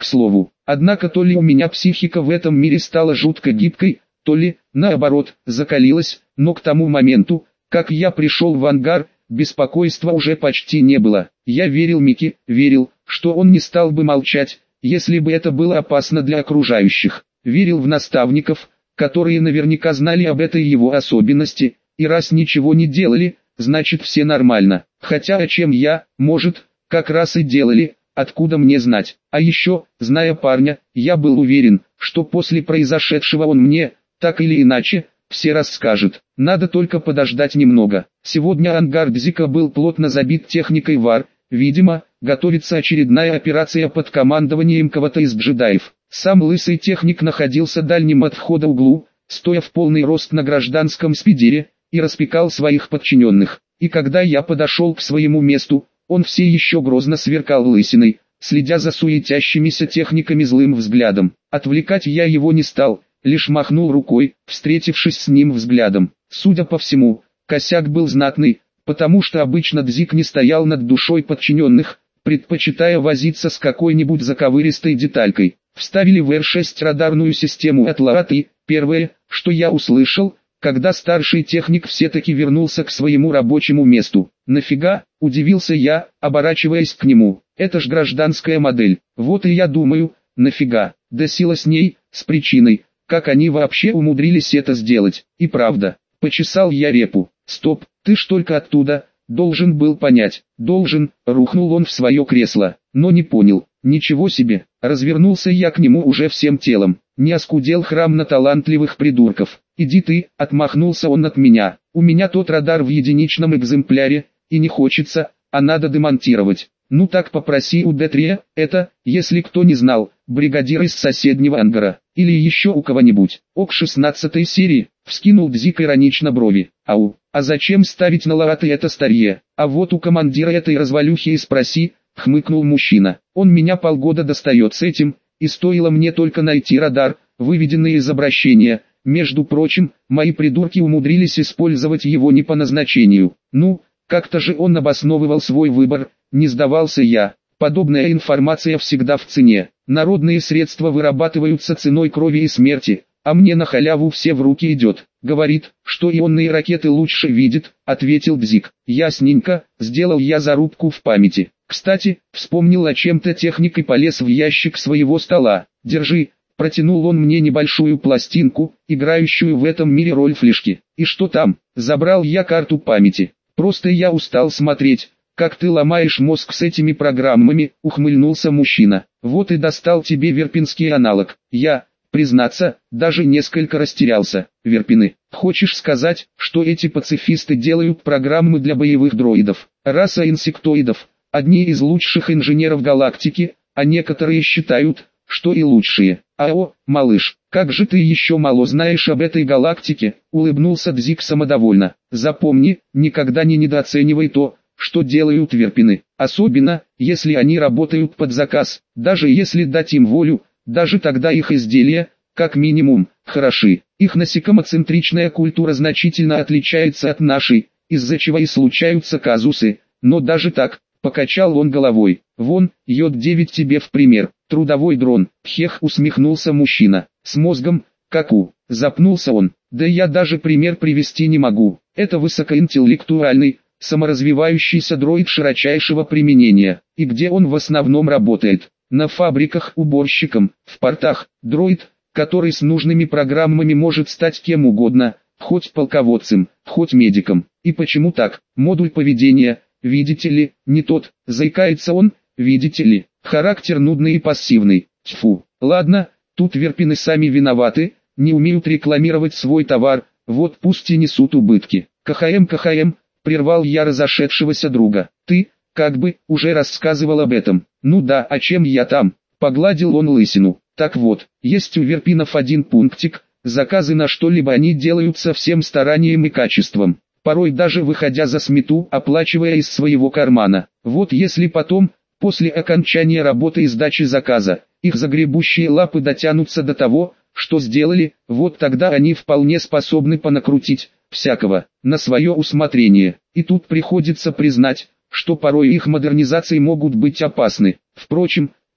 к слову. Однако то ли у меня психика в этом мире стала жутко гибкой, то ли, наоборот, закалилась, но к тому моменту, как я пришел в ангар, беспокойства уже почти не было. Я верил Мике, верил, что он не стал бы молчать, если бы это было опасно для окружающих. Верил в наставников, которые наверняка знали об этой его особенности, и раз ничего не делали, значит все нормально. Хотя о чем я, может, как раз и делали, откуда мне знать. А еще, зная парня, я был уверен, что после произошедшего он мне, так или иначе, все расскажет. Надо только подождать немного. Сегодня ангар Дзика был плотно забит техникой ВАР, видимо, готовится очередная операция под командованием кого-то из джедаев. Сам лысый техник находился дальним от входа углу, стоя в полный рост на гражданском спидере, и распекал своих подчиненных. И когда я подошел к своему месту, он все еще грозно сверкал лысиной, следя за суетящимися техниками злым взглядом. Отвлекать я его не стал, лишь махнул рукой, встретившись с ним взглядом. Судя по всему, косяк был знатный, потому что обычно Дзик не стоял над душой подчиненных, предпочитая возиться с какой-нибудь заковыристой деталькой. Вставили в Р-6 радарную систему от Лаат, и первое, что я услышал, когда старший техник все-таки вернулся к своему рабочему месту. «Нафига?» – удивился я, оборачиваясь к нему. «Это ж гражданская модель». Вот и я думаю, нафига? Да сила с ней, с причиной, как они вообще умудрились это сделать. И правда, почесал я репу. «Стоп, ты ж только оттуда, должен был понять». «Должен», рухнул он в свое кресло, но не понял. «Ничего себе!» Развернулся я к нему уже всем телом. Не оскудел храм на талантливых придурков. «Иди ты», отмахнулся он от меня. «У меня тот радар в единичном экземпляре, и не хочется, а надо демонтировать». «Ну так попроси у Д-3, это, если кто не знал, бригадир из соседнего ангара, или еще у кого-нибудь». Ок 16 серии, вскинул Дзик иронично брови. «Ау, а зачем ставить на Лаат это старье? А вот у командира этой развалюхи и спроси», хмыкнул мужчина. «Он меня полгода достает с этим, и стоило мне только найти радар, выведенные из обращения. Между прочим, мои придурки умудрились использовать его не по назначению. Ну, как-то же он обосновывал свой выбор, не сдавался я. Подобная информация всегда в цене. Народные средства вырабатываются ценой крови и смерти, а мне на халяву все в руки идет. Говорит, что ионные ракеты лучше видит», ответил Дзик. «Ясненько», сделал я зарубку в памяти. «Кстати, вспомнил о чем-то техник и полез в ящик своего стола. Держи». Протянул он мне небольшую пластинку, играющую в этом мире роль флешки. «И что там?» Забрал я карту памяти. «Просто я устал смотреть, как ты ломаешь мозг с этими программами», ухмыльнулся мужчина. «Вот и достал тебе верпинский аналог». Я, признаться, даже несколько растерялся. «Верпины, хочешь сказать, что эти пацифисты делают программы для боевых дроидов?» «Раса инсектоидов, одни из лучших инженеров галактики, а некоторые считают, что и лучшие». «Ао, малыш, как же ты еще мало знаешь об этой галактике», улыбнулся Дзик самодовольно. «Запомни, никогда не недооценивай то, что делают верпины, особенно, если они работают под заказ. Даже если дать им волю, даже тогда их изделия, как минимум, хороши. Их насекомоцентричная культура значительно отличается от нашей, из-за чего и случаются казусы, но даже так». Покачал он головой. «Вон, Йод-9 тебе в пример. Трудовой дрон». «Хех», усмехнулся мужчина. «С мозгом, как у». Запнулся он. «Да я даже пример привести не могу. Это высокоинтеллектуальный, саморазвивающийся дроид широчайшего применения. И где он в основном работает? На фабриках уборщиком, в портах. Дроид, который с нужными программами может стать кем угодно, хоть полководцем, хоть медиком. И почему так? Модуль поведения, видите ли, не тот», заикается он, «видите ли, характер нудный и пассивный». Тьфу, ладно, тут верпины сами виноваты, не умеют рекламировать свой товар, вот пусть и несут убытки. КХМ, прервал я разошедшегося друга. «Ты, как бы, уже рассказывал об этом». «Ну да, а чем я там?» Погладил он лысину. «Так вот, есть у верпинов один пунктик, заказы на что-либо они делают со всем старанием и качеством. Порой даже выходя за смету, оплачивая из своего кармана. Вот если потом, после окончания работы и сдачи заказа, их загребущие лапы дотянутся до того, что сделали, вот тогда они вполне способны понакрутить всякого, на свое усмотрение. И тут приходится признать, что порой их модернизации могут быть опасны. Впрочем,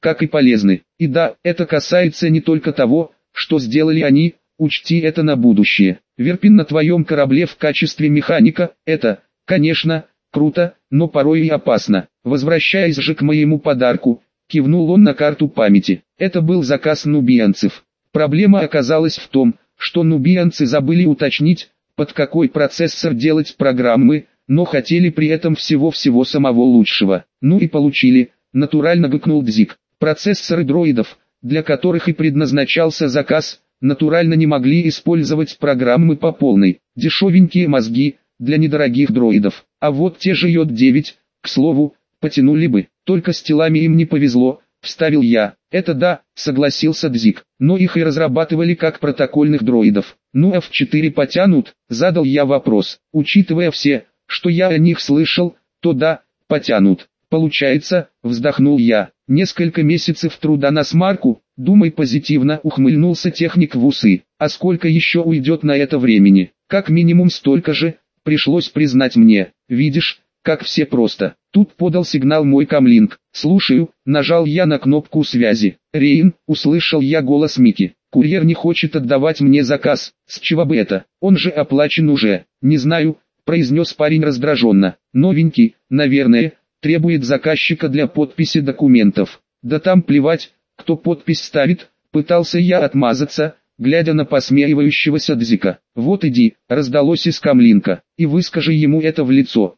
как и полезны. И да, это касается не только того, что сделали они, учти это на будущее. Верпин на твоем корабле в качестве механика, это, конечно, круто, но порой и опасно. Возвращаясь же к моему подарку, кивнул он на карту памяти. Это был заказ нубианцев. Проблема оказалась в том, что нубианцы забыли уточнить, под какой процессор делать программы, но хотели при этом всего-всего самого лучшего. Ну и получили, натурально гыкнул Дзик. Процессоры дроидов, для которых и предназначался заказ, натурально не могли использовать программы по полной. Дешевенькие мозги, для недорогих дроидов. А вот те же Йод-9, к слову, потянули бы. Только с телами им не повезло, вставил я. Это да, согласился Дзик. Но их и разрабатывали как протокольных дроидов. Ну а F4 потянут, задал я вопрос. Учитывая все, что я о них слышал, то да, потянут. Получается, вздохнул я. Несколько месяцев труда на смарку, думай позитивно, ухмыльнулся техник в усы. А сколько еще уйдет на это времени? Как минимум столько же, пришлось признать мне. Видишь, как все просто. Тут подал сигнал мой камлинг. Слушаю, нажал я на кнопку связи. Рейн, услышал я голос Мики. Курьер не хочет отдавать мне заказ. С чего бы это? Он же оплачен уже. Не знаю, произнес парень раздраженно. Новенький, наверное, требует заказчика для подписи документов. Да там плевать, кто подпись ставит, пытался я отмазаться, глядя на посмеивающегося Дзика. Вот иди, раздалось из камлинка, и выскажи ему это в лицо.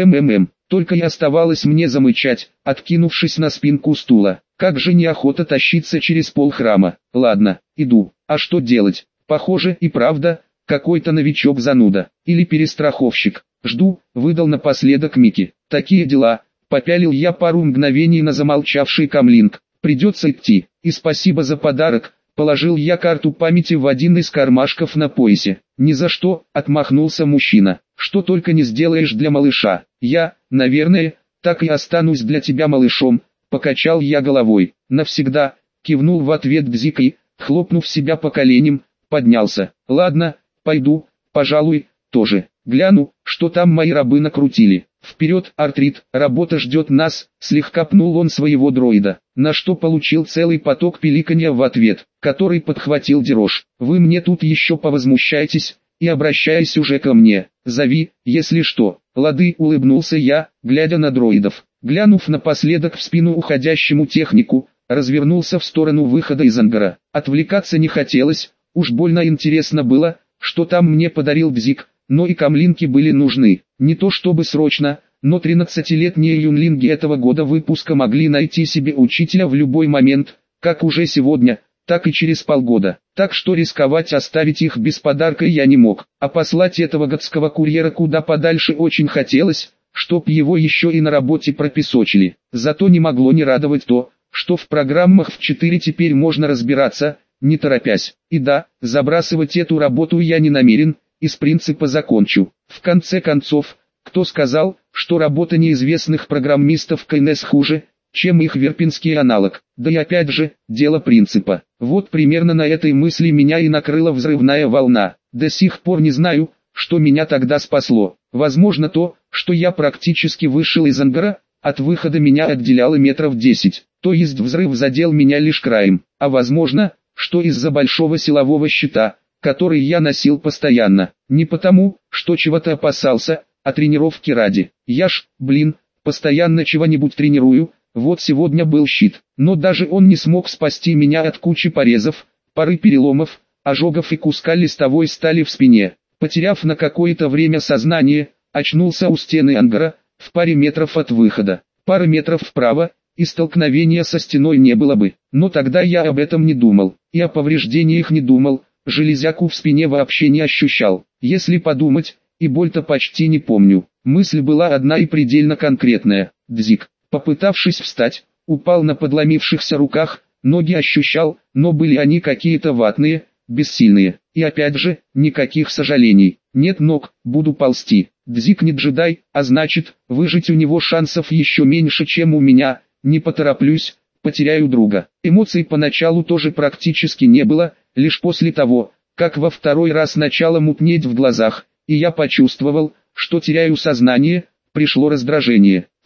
Только и оставалось мне замычать, откинувшись на спинку стула. Как же неохота тащиться через пол храма. Ладно, иду. А что делать? Похоже и правда, какой-то новичок-зануда. Или перестраховщик. Жду, выдал напоследок Мики. Такие дела. Попялил я пару мгновений на замолчавший камлинг. Придется идти. И спасибо за подарок. Положил я карту памяти в один из кармашков на поясе. Ни за что, отмахнулся мужчина. Что только не сделаешь для малыша. Я, наверное, так и останусь для тебя малышом. Покачал я головой. Навсегда, кивнул в ответ Дзик и, хлопнув себя по коленям, поднялся. Ладно, пойду, пожалуй, тоже. Гляну, что там мои рабы накрутили. Вперед, Артрит, работа ждет нас, слегка пнул он своего дроида, на что получил целый поток пиликанья в ответ, который подхватил Дерош. Вы мне тут еще повозмущаетесь, и обращаясь уже ко мне, зови, если что. Лады, улыбнулся я, глядя на дроидов. Глянув напоследок в спину уходящему технику, развернулся в сторону выхода из ангара. Отвлекаться не хотелось, уж больно интересно было, что там мне подарил Дзик. Но и камлинки были нужны, не то чтобы срочно, но 13-летние юнлинги этого года выпуска могли найти себе учителя в любой момент, как уже сегодня, так и через полгода. Так что рисковать оставить их без подарка я не мог, а послать этого гадского курьера куда подальше очень хотелось, чтоб его еще и на работе пропесочили. Зато не могло не радовать то, что в программах в 4 теперь можно разбираться, не торопясь. И да, забрасывать эту работу я не намерен. Из принципа закончу. В конце концов, кто сказал, что работа неизвестных программистов в КНС хуже, чем их верпинский аналог? Да и опять же, дело принципа. Вот примерно на этой мысли меня и накрыла взрывная волна. До сих пор не знаю, что меня тогда спасло. Возможно то, что я практически вышел из ангара, от выхода меня отделяло метров 10. То есть взрыв задел меня лишь краем. А возможно, что из-за большого силового щита, который я носил постоянно. Не потому, что чего-то опасался, а тренировки ради. Я ж, постоянно чего-нибудь тренирую, вот сегодня был щит. Но даже он не смог спасти меня от кучи порезов, пары переломов, ожогов и куска листовой стали в спине. Потеряв на какое-то время сознание, очнулся у стены ангара, в паре метров от выхода. Пара метров вправо, и столкновения со стеной не было бы. Но тогда я об этом не думал, и о повреждениях не думал. Железяку в спине вообще не ощущал. Если подумать, и боль-то почти не помню. Мысль была одна и предельно конкретная. Дзик, попытавшись встать, упал на подломившихся руках, ноги ощущал, но были они какие-то ватные, бессильные. И опять же, никаких сожалений. Нет ног, буду ползти. Дзик не джедай, а значит, выжить у него шансов еще меньше, чем у меня. Не потороплюсь, потеряю друга. Эмоций поначалу тоже практически не было. Лишь после того, как во второй раз начало мутнеть в глазах, и я почувствовал, что теряю сознание, пришло раздражение.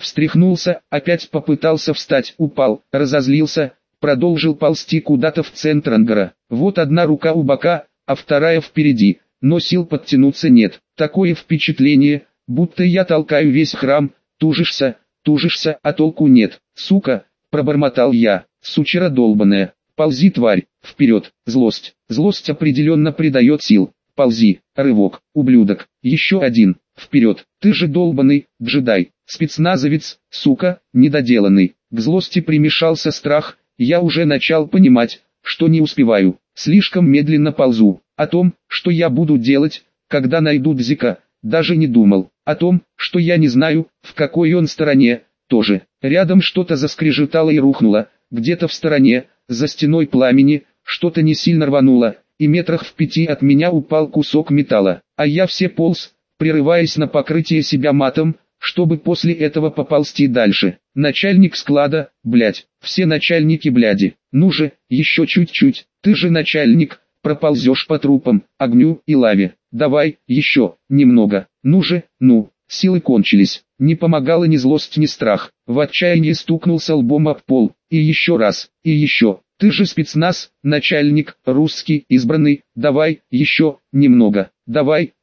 встряхнулся, опять попытался встать, упал, разозлился, продолжил ползти куда-то в центр ангара. Вот одна рука у бока, а вторая впереди, но сил подтянуться нет. Такое впечатление, будто я толкаю весь храм. Тужишься, а толку нет. Сука, пробормотал я, сучара долбаная. Ползи, тварь, вперед. Злость определенно придает сил. Ползи, рывок, ублюдок, еще один, вперед. Ты же долбаный джедай, спецназовец, сука, недоделанный. К злости примешался страх. Я уже начал понимать, что не успеваю, слишком медленно ползу. О том, что я буду делать, когда найду Дзика, даже не думал. О том, что я не знаю, в какой он стороне, тоже. Рядом что-то заскрежетало и рухнуло, где-то в стороне, за стеной пламени, что-то не сильно рвануло, и метрах в 5 от меня упал кусок металла. А я все полз, прерываясь на покрытие себя матом, чтобы после этого поползти дальше. Начальник склада, блядь, все начальники бляди. Ну же, еще чуть-чуть, ты же начальник, проползешь по трупам, огню и лаве. Давай, еще, немного, ну же, ну, силы кончились. Не помогала ни злость, ни страх. В отчаянии стукнулся лбом об пол, и еще раз, и еще. Ты же спецназ, начальник, русский, избранный, давай, еще, немного, давай,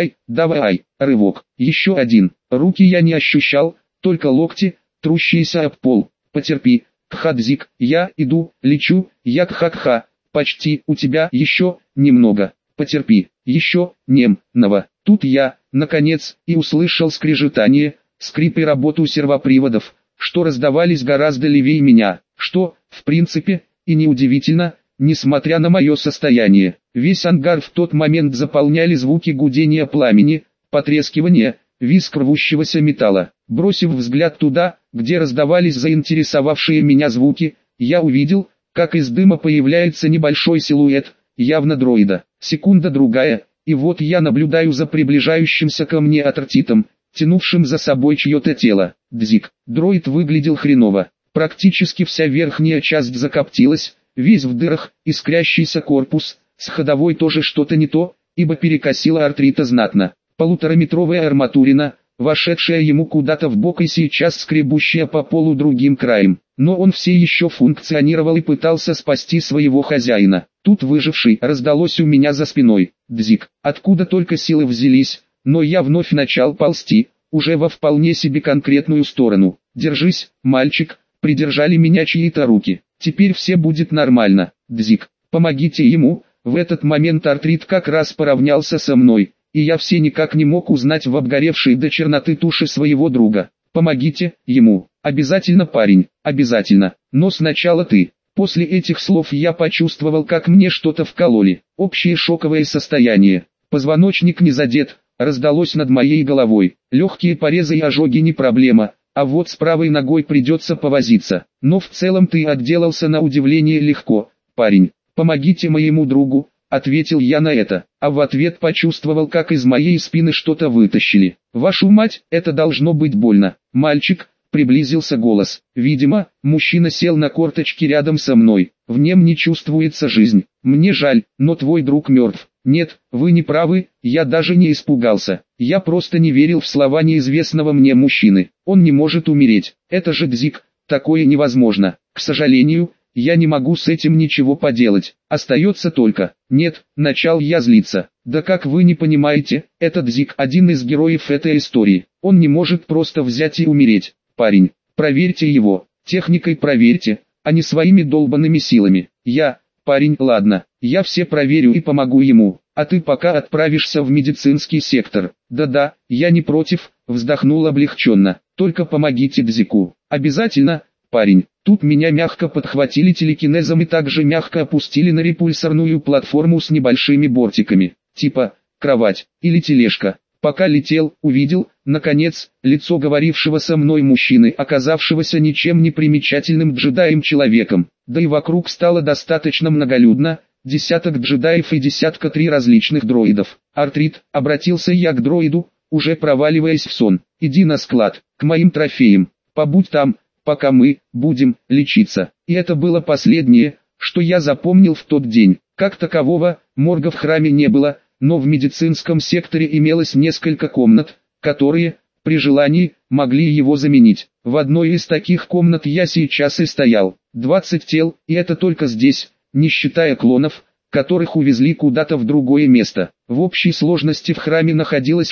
рывок, еще один. Руки я не ощущал, только локти, трущиеся об пол. Потерпи, Кхадзик, я иду, лечу, я кха-кха, почти у тебя еще, немного, потерпи, еще, немного. Тут я, наконец, и услышал скрежетание, скрип и работу сервоприводов, что раздавались гораздо левее меня, что, в принципе, и неудивительно, несмотря на мое состояние. Весь ангар в тот момент заполняли звуки гудения пламени, потрескивания, визг рвущегося металла. Бросив взгляд туда, где раздавались заинтересовавшие меня звуки, я увидел, как из дыма появляется небольшой силуэт, явно дроида. Секунда-другая, и вот я наблюдаю за приближающимся ко мне Атртитом, тянувшим за собой чье-то тело. Дзик. Дроид выглядел хреново. Практически вся верхняя часть закоптилась, весь в дырах, искрящийся корпус, с ходовой тоже что-то не то, ибо перекосило Артрита знатно. Полутораметровая арматурина, вошедшая ему куда-то в бок и сейчас скребущая по полу другим краем. Но он все еще функционировал и пытался спасти своего хозяина. Тут выживший раздалось у меня за спиной. Дзик, откуда только силы взялись, но я вновь начал ползти, уже во вполне себе конкретную сторону. Держись, мальчик, придержали меня чьи-то руки. Теперь все будет нормально. Дзик, помогите ему. В этот момент Артрит как раз поравнялся со мной, и я все никак не мог узнать в обгоревшей до черноты туши своего друга. Помогите ему. Обязательно, парень, обязательно. Но сначала ты. После этих слов я почувствовал, как мне что-то вкололи. Общее шоковое состояние. Позвоночник не задет, раздалось над моей головой. Легкие порезы и ожоги не проблема, а вот с правой ногой придется повозиться. Но в целом ты отделался на удивление легко, парень. Помогите моему другу, ответил я на это, а в ответ почувствовал, как из моей спины что-то вытащили. Вашу мать, это должно быть больно. Мальчик, приблизился голос. Видимо, мужчина сел на корточки рядом со мной. В нем не чувствуется жизнь. Мне жаль, но твой друг мертв. Нет, вы не правы, я даже не испугался. Я просто не верил в слова неизвестного мне мужчины. Он не может умереть. Это же Дзик, такое невозможно. К сожалению, я не могу с этим ничего поделать. Остается только... Нет, начал я злиться. Да как вы не понимаете, этот Дзик один из героев этой истории. Он не может просто взять и умереть. Парень, проверьте его. Техникой проверьте, а не своими долбанными силами. Парень, ладно, я все проверю и помогу ему, а ты пока отправишься в медицинский сектор. Да-да, я не против, вздохнул облегченно, только помогите Дзику. Обязательно, парень. Тут меня мягко подхватили телекинезом и также мягко опустили на репульсорную платформу с небольшими бортиками, типа кровать или тележка. Пока летел, увидел, наконец, лицо говорившего со мной мужчины, оказавшегося ничем не примечательным джедаем-человеком. Да и вокруг стало достаточно многолюдно, десяток джедаев и десятка 3 различных дроидов. Артрит, обратился я к дроиду, уже проваливаясь в сон. Иди на склад, к моим трофеям, побудь там, пока мы будем лечиться. И это было последнее, что я запомнил в тот день. Как такового, морга в храме не было, но в медицинском секторе имелось несколько комнат, которые, при желании, могли его заменить. В одной из таких комнат я сейчас и стоял. 20 тел, и это только здесь, не считая клонов, которых увезли куда-то в другое место. В общей сложности в храме находилось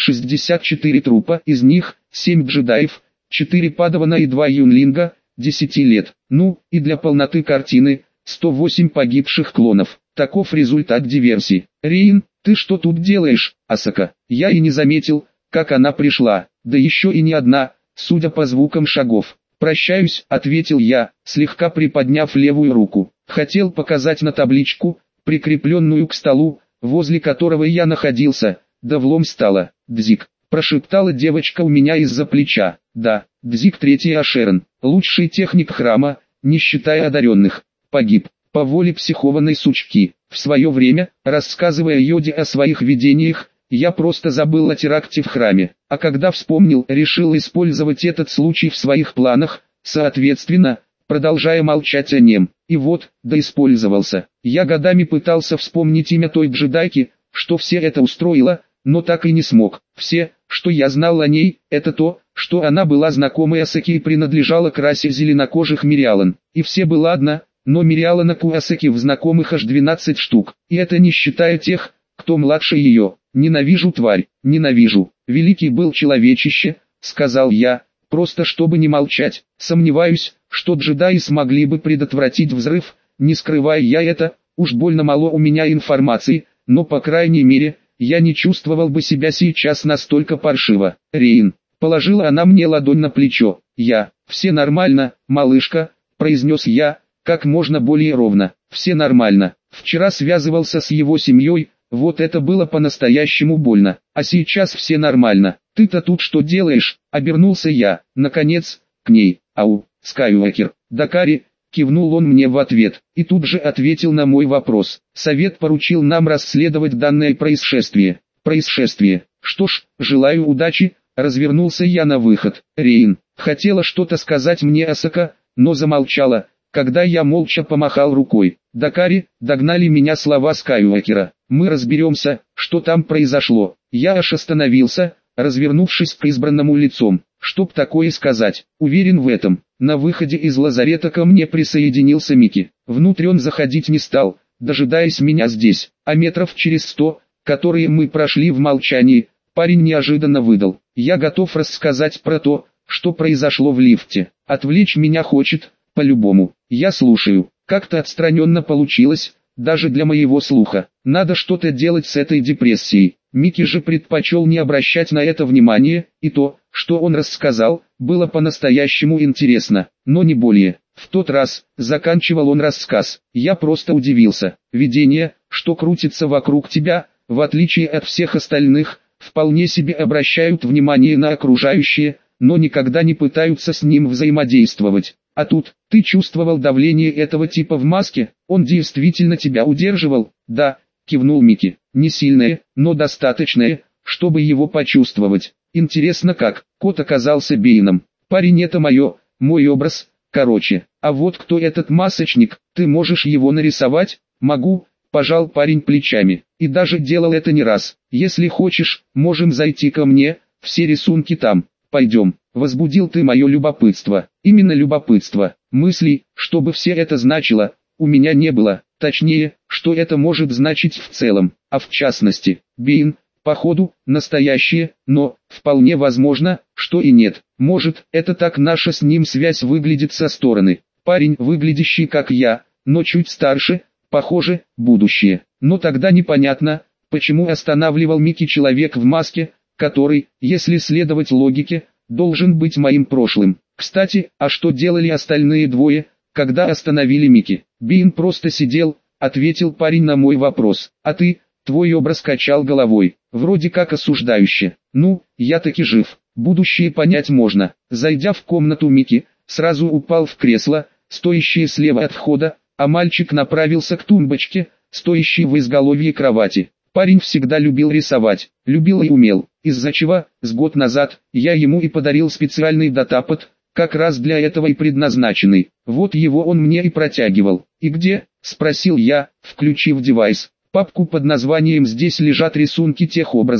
64 трупа, из них 7 джедаев, 4 падавана и 2 юнлинга, 10 лет. Ну, и для полноты картины, 108 погибших клонов. Таков результат диверсии. Рейн, ты что тут делаешь, Асака? Я и не заметил, как она пришла, да еще и не одна, судя по звукам шагов. «Прощаюсь», — ответил я, слегка приподняв левую руку. Хотел показать на табличку, прикрепленную к столу, возле которого я находился, да влом стало. «Дзик», — прошептала девочка у меня из-за плеча. «Да, Дзик III Ашерон, лучший техник храма, не считая одаренных, погиб по воле психованной сучки. В свое время, рассказывая Йоде о своих видениях, я просто забыл о теракте в храме, а когда вспомнил, решил использовать этот случай в своих планах, соответственно, продолжая молчать о нем. И вот, да использовался. Я годами пытался вспомнить имя той джедайки, что все это устроило, но так и не смог. Все, что я знал о ней, это то, что она была знакомой Асаки и принадлежала к расе зеленокожих Мириалан. И все было одна, но Мириаланок у Асаки в знакомых аж 12 штук. И это не считая тех, кто младше ее. «Ненавижу тварь, ненавижу. Великий был человечище», — сказал я, просто чтобы не молчать. Сомневаюсь, что джедаи смогли бы предотвратить взрыв, не скрывая я это, уж больно мало у меня информации, но по крайней мере, я не чувствовал бы себя сейчас настолько паршиво. «Рейн», — положила она мне ладонь на плечо. «Все нормально, малышка», — произнес я, как можно более ровно. «Все нормально. Вчера связывался с его семьей, вот это было по-настоящему больно, а сейчас все нормально. Ты-то тут что делаешь?» — обернулся я, наконец, к ней. «Ау, Скайуокер, Дакари», — кивнул он мне в ответ, и тут же ответил на мой вопрос. «Совет поручил нам расследовать данное происшествие». «Происшествие. Что ж, желаю удачи», — развернулся я на выход. Рейн хотела что-то сказать мне Асака, но замолчала, когда я молча помахал рукой. «Дакари», — догнали меня слова Скайуокера. «Мы разберемся, что там произошло». Я аж остановился, развернувшись к избранному лицом. Чтоб такое сказать, уверен в этом. На выходе из лазарета ко мне присоединился Микки. Внутрь он заходить не стал, дожидаясь меня здесь. А метров через 100, которые мы прошли в молчании, парень неожиданно выдал: «Я готов рассказать про то, что произошло в лифте. Отвлечь меня хочет, по-любому». Я слушаю. Как-то отстраненно получилось, даже для моего слуха. Надо что-то делать с этой депрессией. Микки же предпочел не обращать на это внимания, и то, что он рассказал, было по-настоящему интересно, но не более. В тот раз, заканчивал он рассказ, я просто удивился. Видение, что крутится вокруг тебя, в отличие от всех остальных, вполне себе обращают внимание на окружающее, но никогда не пытаются с ним взаимодействовать. А тут, ты чувствовал давление этого типа в маске, он действительно тебя удерживал?» «Да», — кивнул Микки, — «не сильное, но достаточное, чтобы его почувствовать». «Интересно как, кот оказался Бейном. Парень, это мой образ, короче. А вот кто этот масочник, ты можешь его нарисовать?» «Могу», — пожал парень плечами, и даже делал это не раз. «Если хочешь, можем зайти ко мне, все рисунки там. Пойдем». «Возбудил ты мое любопытство». «Именно любопытство. Мыслей, чтобы все это значило, у меня не было. Точнее, что это может значить в целом, а в частности. Бейн, походу, настоящее, но, вполне возможно, что и нет. Может, это так наша с ним связь выглядит со стороны. Парень, выглядящий как я, но чуть старше, похоже, будущее. Но тогда непонятно, почему останавливал Микки человек в маске, который, если следовать логике, должен быть моим прошлым. Кстати, а что делали остальные двое, когда остановили Микки?» «Бейн просто сидел», — ответил парень на мой вопрос. «А ты?» — твой образ качал головой, вроде как осуждающе. «Ну, я таки жив, будущее понять можно». Зайдя в комнату Микки, сразу упал в кресло, стоящее слева от входа, а мальчик направился к тумбочке, стоящей в изголовье кровати. Парень всегда любил рисовать, любил и умел, из-за чего, с год назад, я ему и подарил специальный датапад, как раз для этого и предназначенный. Вот его он мне и протягивал. «И где?» — спросил я, включив девайс. «Папку под названием «Здесь лежат рисунки тех образов,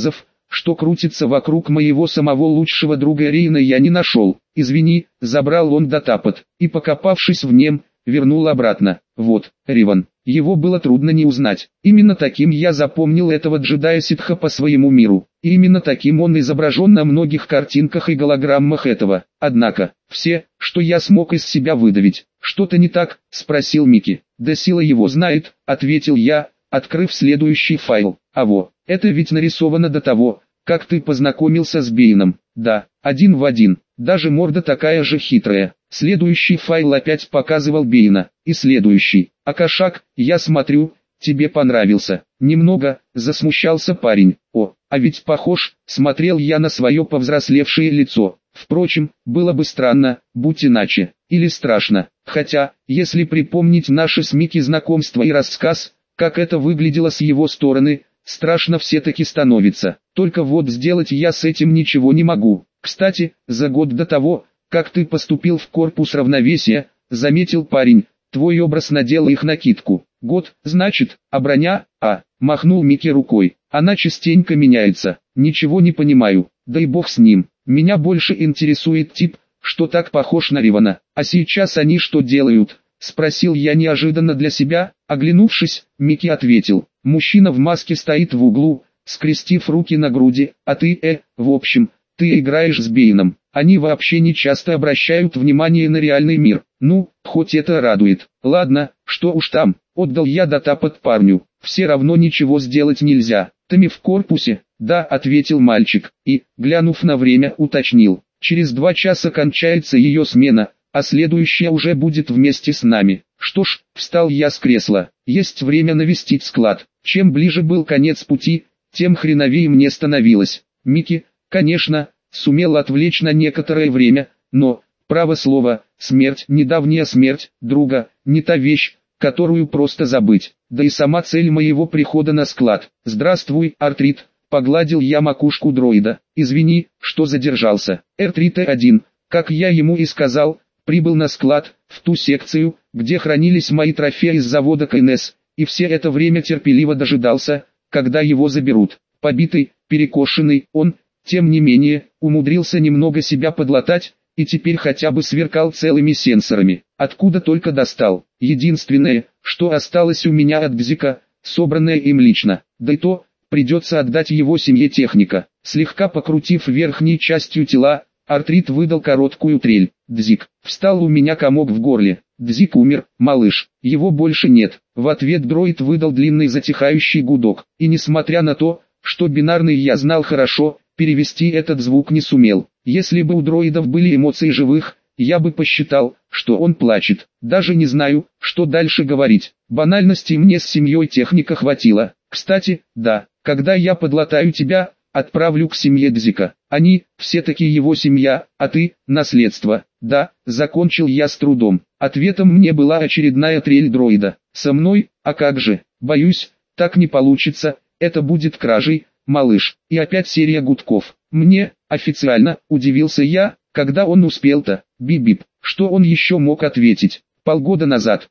что крутится вокруг моего самого лучшего друга Рейна, я не нашел. Извини, забрал он датапад, и покопавшись в нем, вернул обратно. Вот, Риван. Его было трудно не узнать. Именно таким я запомнил этого джедая ситха по своему миру. И именно таким он изображен на многих картинках и голограммах этого. Однако, все, что я смог из себя выдавить. «Что-то не так?» – спросил Микки. «Да сила его знает», – ответил я, открыв следующий файл. «Аво, это ведь нарисовано до того, как ты познакомился с Бейном». «Да, один в один, даже морда такая же хитрая». Следующий файл опять показывал Бейна, и следующий. «Акашак, я смотрю, тебе понравился». «Немного», – засмущался парень. «О, а ведь похож», – смотрел я на свое повзрослевшее лицо. Впрочем, было бы странно, будь иначе, или страшно. Хотя, если припомнить наши с Микки знакомства и рассказ, как это выглядело с его стороны, страшно все-таки становится. Только вот сделать я с этим ничего не могу. Кстати, за год до того, как ты поступил в корпус равновесия, заметил парень, твой образ надел их накидку. Год, значит, а броня, махнул Микки рукой. Она частенько меняется. Ничего не понимаю, да и бог с ним. Меня больше интересует тип, что так похож на Ривана. А сейчас они что делают? Спросил я неожиданно для себя. Оглянувшись, Микки ответил. Мужчина в маске стоит в углу, скрестив руки на груди, а ты, в общем, ты играешь с Бейном. Они вообще не часто обращают внимание на реальный мир. Ну, хоть это радует. Ладно, что уж там, отдал я датапад парню. Все равно ничего сделать нельзя. Тами в корпусе? Да, ответил мальчик, и, глянув на время, уточнил. Через 2 часа кончается ее смена, а следующая уже будет вместе с нами. Что ж, встал я с кресла. Есть время навестить склад. Чем ближе был конец пути, тем хреновее мне становилось. Микки, конечно, сумел отвлечь на некоторое время, но, право слово, смерть, недавняя смерть друга, не та вещь, которую просто забыть. Да и сама цель моего прихода на склад. «Здравствуй, Артрит», — погладил я макушку дроида. «Извини, что задержался». R3T1, как я ему и сказал, прибыл на склад, в ту секцию, где хранились мои трофеи с завода КНС, и все это время терпеливо дожидался, когда его заберут. Побитый, перекошенный, он, тем не менее, умудрился немного себя подлатать, и теперь хотя бы сверкал целыми сенсорами. Откуда только достал. Единственное, что осталось у меня от Бзика, собранное им лично. Да и то, придется отдать его семье техника. Слегка покрутив верхней частью тела, Артрит выдал короткую трель. Дзик. Встал у меня комок в горле. Дзик умер, малыш. Его больше нет. В ответ дроид выдал длинный затихающий гудок. И несмотря на то, что бинарный я знал хорошо, перевести этот звук не сумел. Если бы у дроидов были эмоции живых, я бы посчитал, что он плачет. Даже не знаю, что дальше говорить. Банальностей мне с семьей техника хватило. Кстати, да, когда я подлатаю тебя, отправлю к семье Дзика. Они, все-таки его семья, а ты, наследство. Да, закончил я с трудом. Ответом мне была очередная трель дроида. Со мной, а как же, боюсь, так не получится, это будет кражей, малыш. И опять серия гудков. Мне, официально, удивился я, когда он успел-то. Бип-бип, что он еще мог ответить? Полгода назад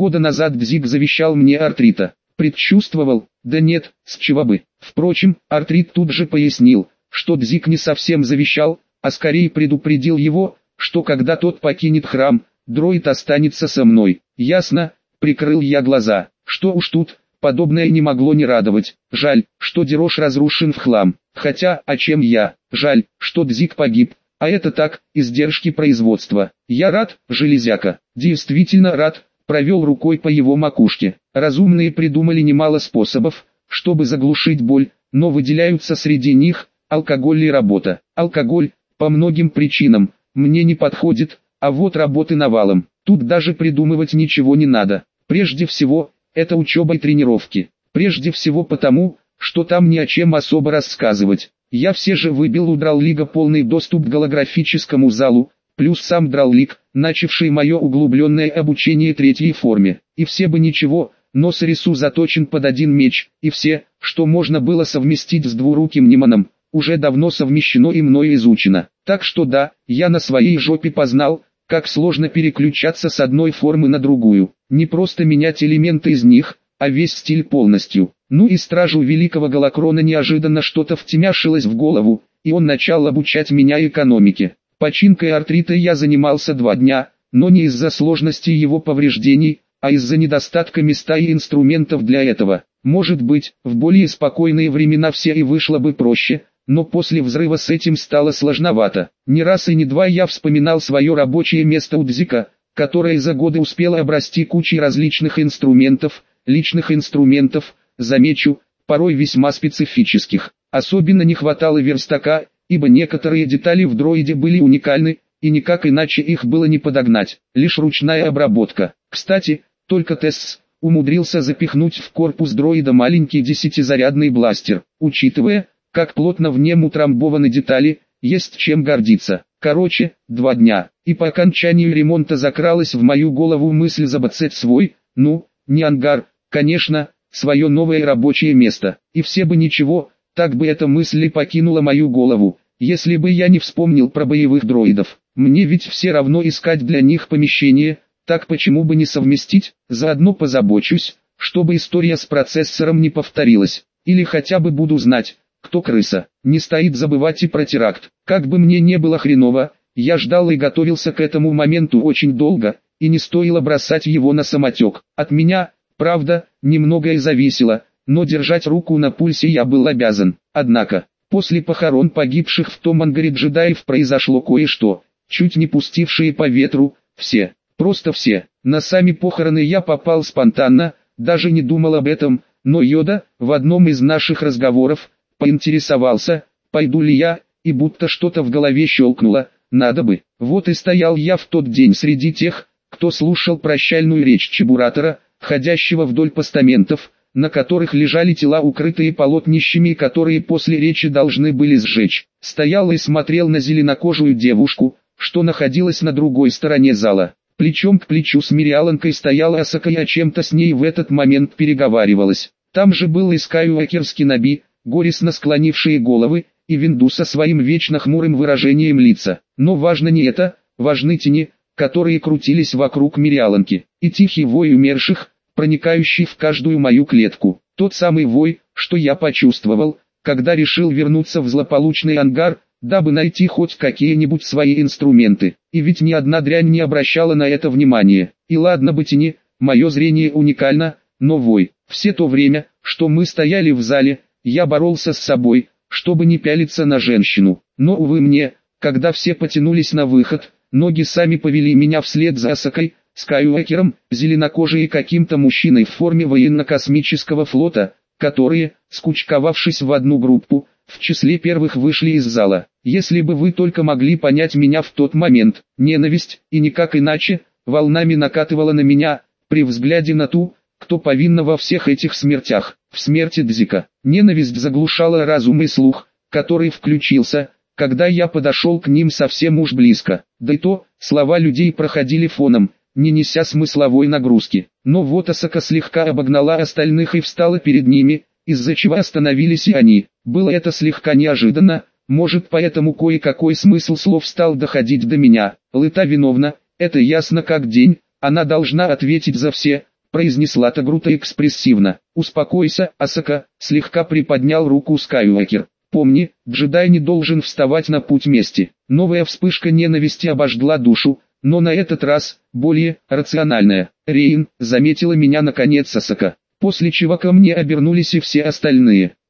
Дзик завещал мне Артрита. Предчувствовал? Да нет, с чего бы. Впрочем, Артрит тут же пояснил, что Дзик не совсем завещал, а скорее предупредил его, что когда тот покинет храм, дроид останется со мной. Ясно, прикрыл я глаза. Что уж тут, подобное не могло не радовать. Жаль, что Дерош разрушен в хлам. Хотя, а чем я? Жаль, что Дзик погиб. А это так, издержки производства. Я рад, железяка. Действительно рад, провел рукой по его макушке. Разумные придумали немало способов, чтобы заглушить боль, но выделяются среди них алкоголь и работа. Алкоголь, по многим причинам, мне не подходит, а вот работы навалом. Тут даже придумывать ничего не надо. Прежде всего, это учеба и тренировки. Прежде всего потому, что там ни о чем особо рассказывать. Я все же выбил у Драллига полный доступ к голографическому залу, плюс сам Драллиг, начавший мое углубленное обучение третьей форме. И все бы ничего, но Сарису заточен под один меч, и все, что можно было совместить с двуруким Ниманом, уже давно совмещено и мною изучено. Так что да, я на своей жопе познал, как сложно переключаться с одной формы на другую. Не просто менять элементы из них, а весь стиль полностью. Ну и стражу великого Галакрона неожиданно что-то втемяшилось в голову, и он начал обучать меня экономике. Починкой артрита я занимался 2 дня, но не из-за сложности его повреждений, а из-за недостатка места и инструментов для этого. Может быть, в более спокойные времена все и вышло бы проще, но после взрыва с этим стало сложновато. Не раз и не два я вспоминал свое рабочее место у Дзика, которое за годы успело обрасти кучей различных инструментов, личных инструментов, замечу, порой весьма специфических. Особенно не хватало верстака, ибо некоторые детали в дроиде были уникальны, и никак иначе их было не подогнать, лишь ручная обработка. Кстати, только Тесс умудрился запихнуть в корпус дроида маленький 10-зарядный бластер. Учитывая, как плотно в нем утрамбованы детали, есть чем гордиться. Короче, 2 дня, и по окончанию ремонта закралась в мою голову мысль забацать свой, не ангар, конечно, свое новое рабочее место. И все бы ничего, так бы эта мысль и покинула мою голову, если бы я не вспомнил про боевых дроидов. Мне ведь все равно искать для них помещение, так почему бы не совместить, заодно позабочусь, чтобы история с процессором не повторилась. Или хотя бы буду знать, кто крыса. Не стоит забывать и про теракт. Как бы мне не было хреново, я ждал и готовился к этому моменту очень долго, и не стоило бросать его на самотек. От меня, правда, немного и зависело, но держать руку на пульсе я был обязан. Однако, после похорон погибших в том ангаре джедаев произошло кое-что, чуть не пустившие по ветру, все, просто все. На сами похороны я попал спонтанно, даже не думал об этом, но Йода, в одном из наших разговоров, поинтересовался, пойду ли я, и будто что-то в голове щелкнуло, надо бы. Вот и стоял я в тот день среди тех, кто слушал прощальную речь Чебуратора, ходящего вдоль постаментов, на которых лежали тела, укрытые полотнищами, которые после речи должны были сжечь. Стоял и смотрел на зеленокожую девушку, что находилась на другой стороне зала. Плечом к плечу с Мириаланкой стояла Асака и о чем-то с ней в этот момент переговаривалась. Там же был и Скайуокер с Киноби, горестно склонившие головы, и Винду со своим вечно хмурым выражением лица. Но важно не это, важны тени, которые крутились вокруг Мириаланки, и тихий вой умерших, проникающий в каждую мою клетку. Тот самый вой, что я почувствовал, когда решил вернуться в злополучный ангар, дабы найти хоть какие-нибудь свои инструменты. И ведь ни одна дрянь не обращала на это внимания. И ладно бы тени, мое зрение уникально, но вой. Все то время, что мы стояли в зале, я боролся с собой, чтобы не пялиться на женщину. Но увы мне, когда все потянулись на выход, ноги сами повели меня вслед за Асакой, Скайуокером, зеленокожей и каким-то мужчиной в форме военно-космического флота, которые, скучковавшись в одну группу, в числе первых вышли из зала. Если бы вы только могли понять меня в тот момент, ненависть, и никак иначе, волнами накатывала на меня, при взгляде на ту, кто повинна во всех этих смертях. В смерти Дзика. Ненависть заглушала разум и слух, который включился, когда я подошел к ним совсем уж близко. Да и то, слова людей проходили фоном, не неся смысловой нагрузки. Но вот Асака слегка обогнала остальных и встала перед ними, из-за чего остановились и они. Было это слегка неожиданно, может поэтому кое-какой смысл слов стал доходить до меня. Лыта виновна, это ясно как день, она должна ответить за все, произнесла Тагрута экспрессивно. Успокойся, Асака, слегка приподнял руку Скайуокер. Помни, джедай не должен вставать на путь мести. Новая вспышка ненависти обожгла душу, но на этот раз, более рациональная. Рейн, заметила меня наконец Асака, после чего ко мне обернулись и все остальные.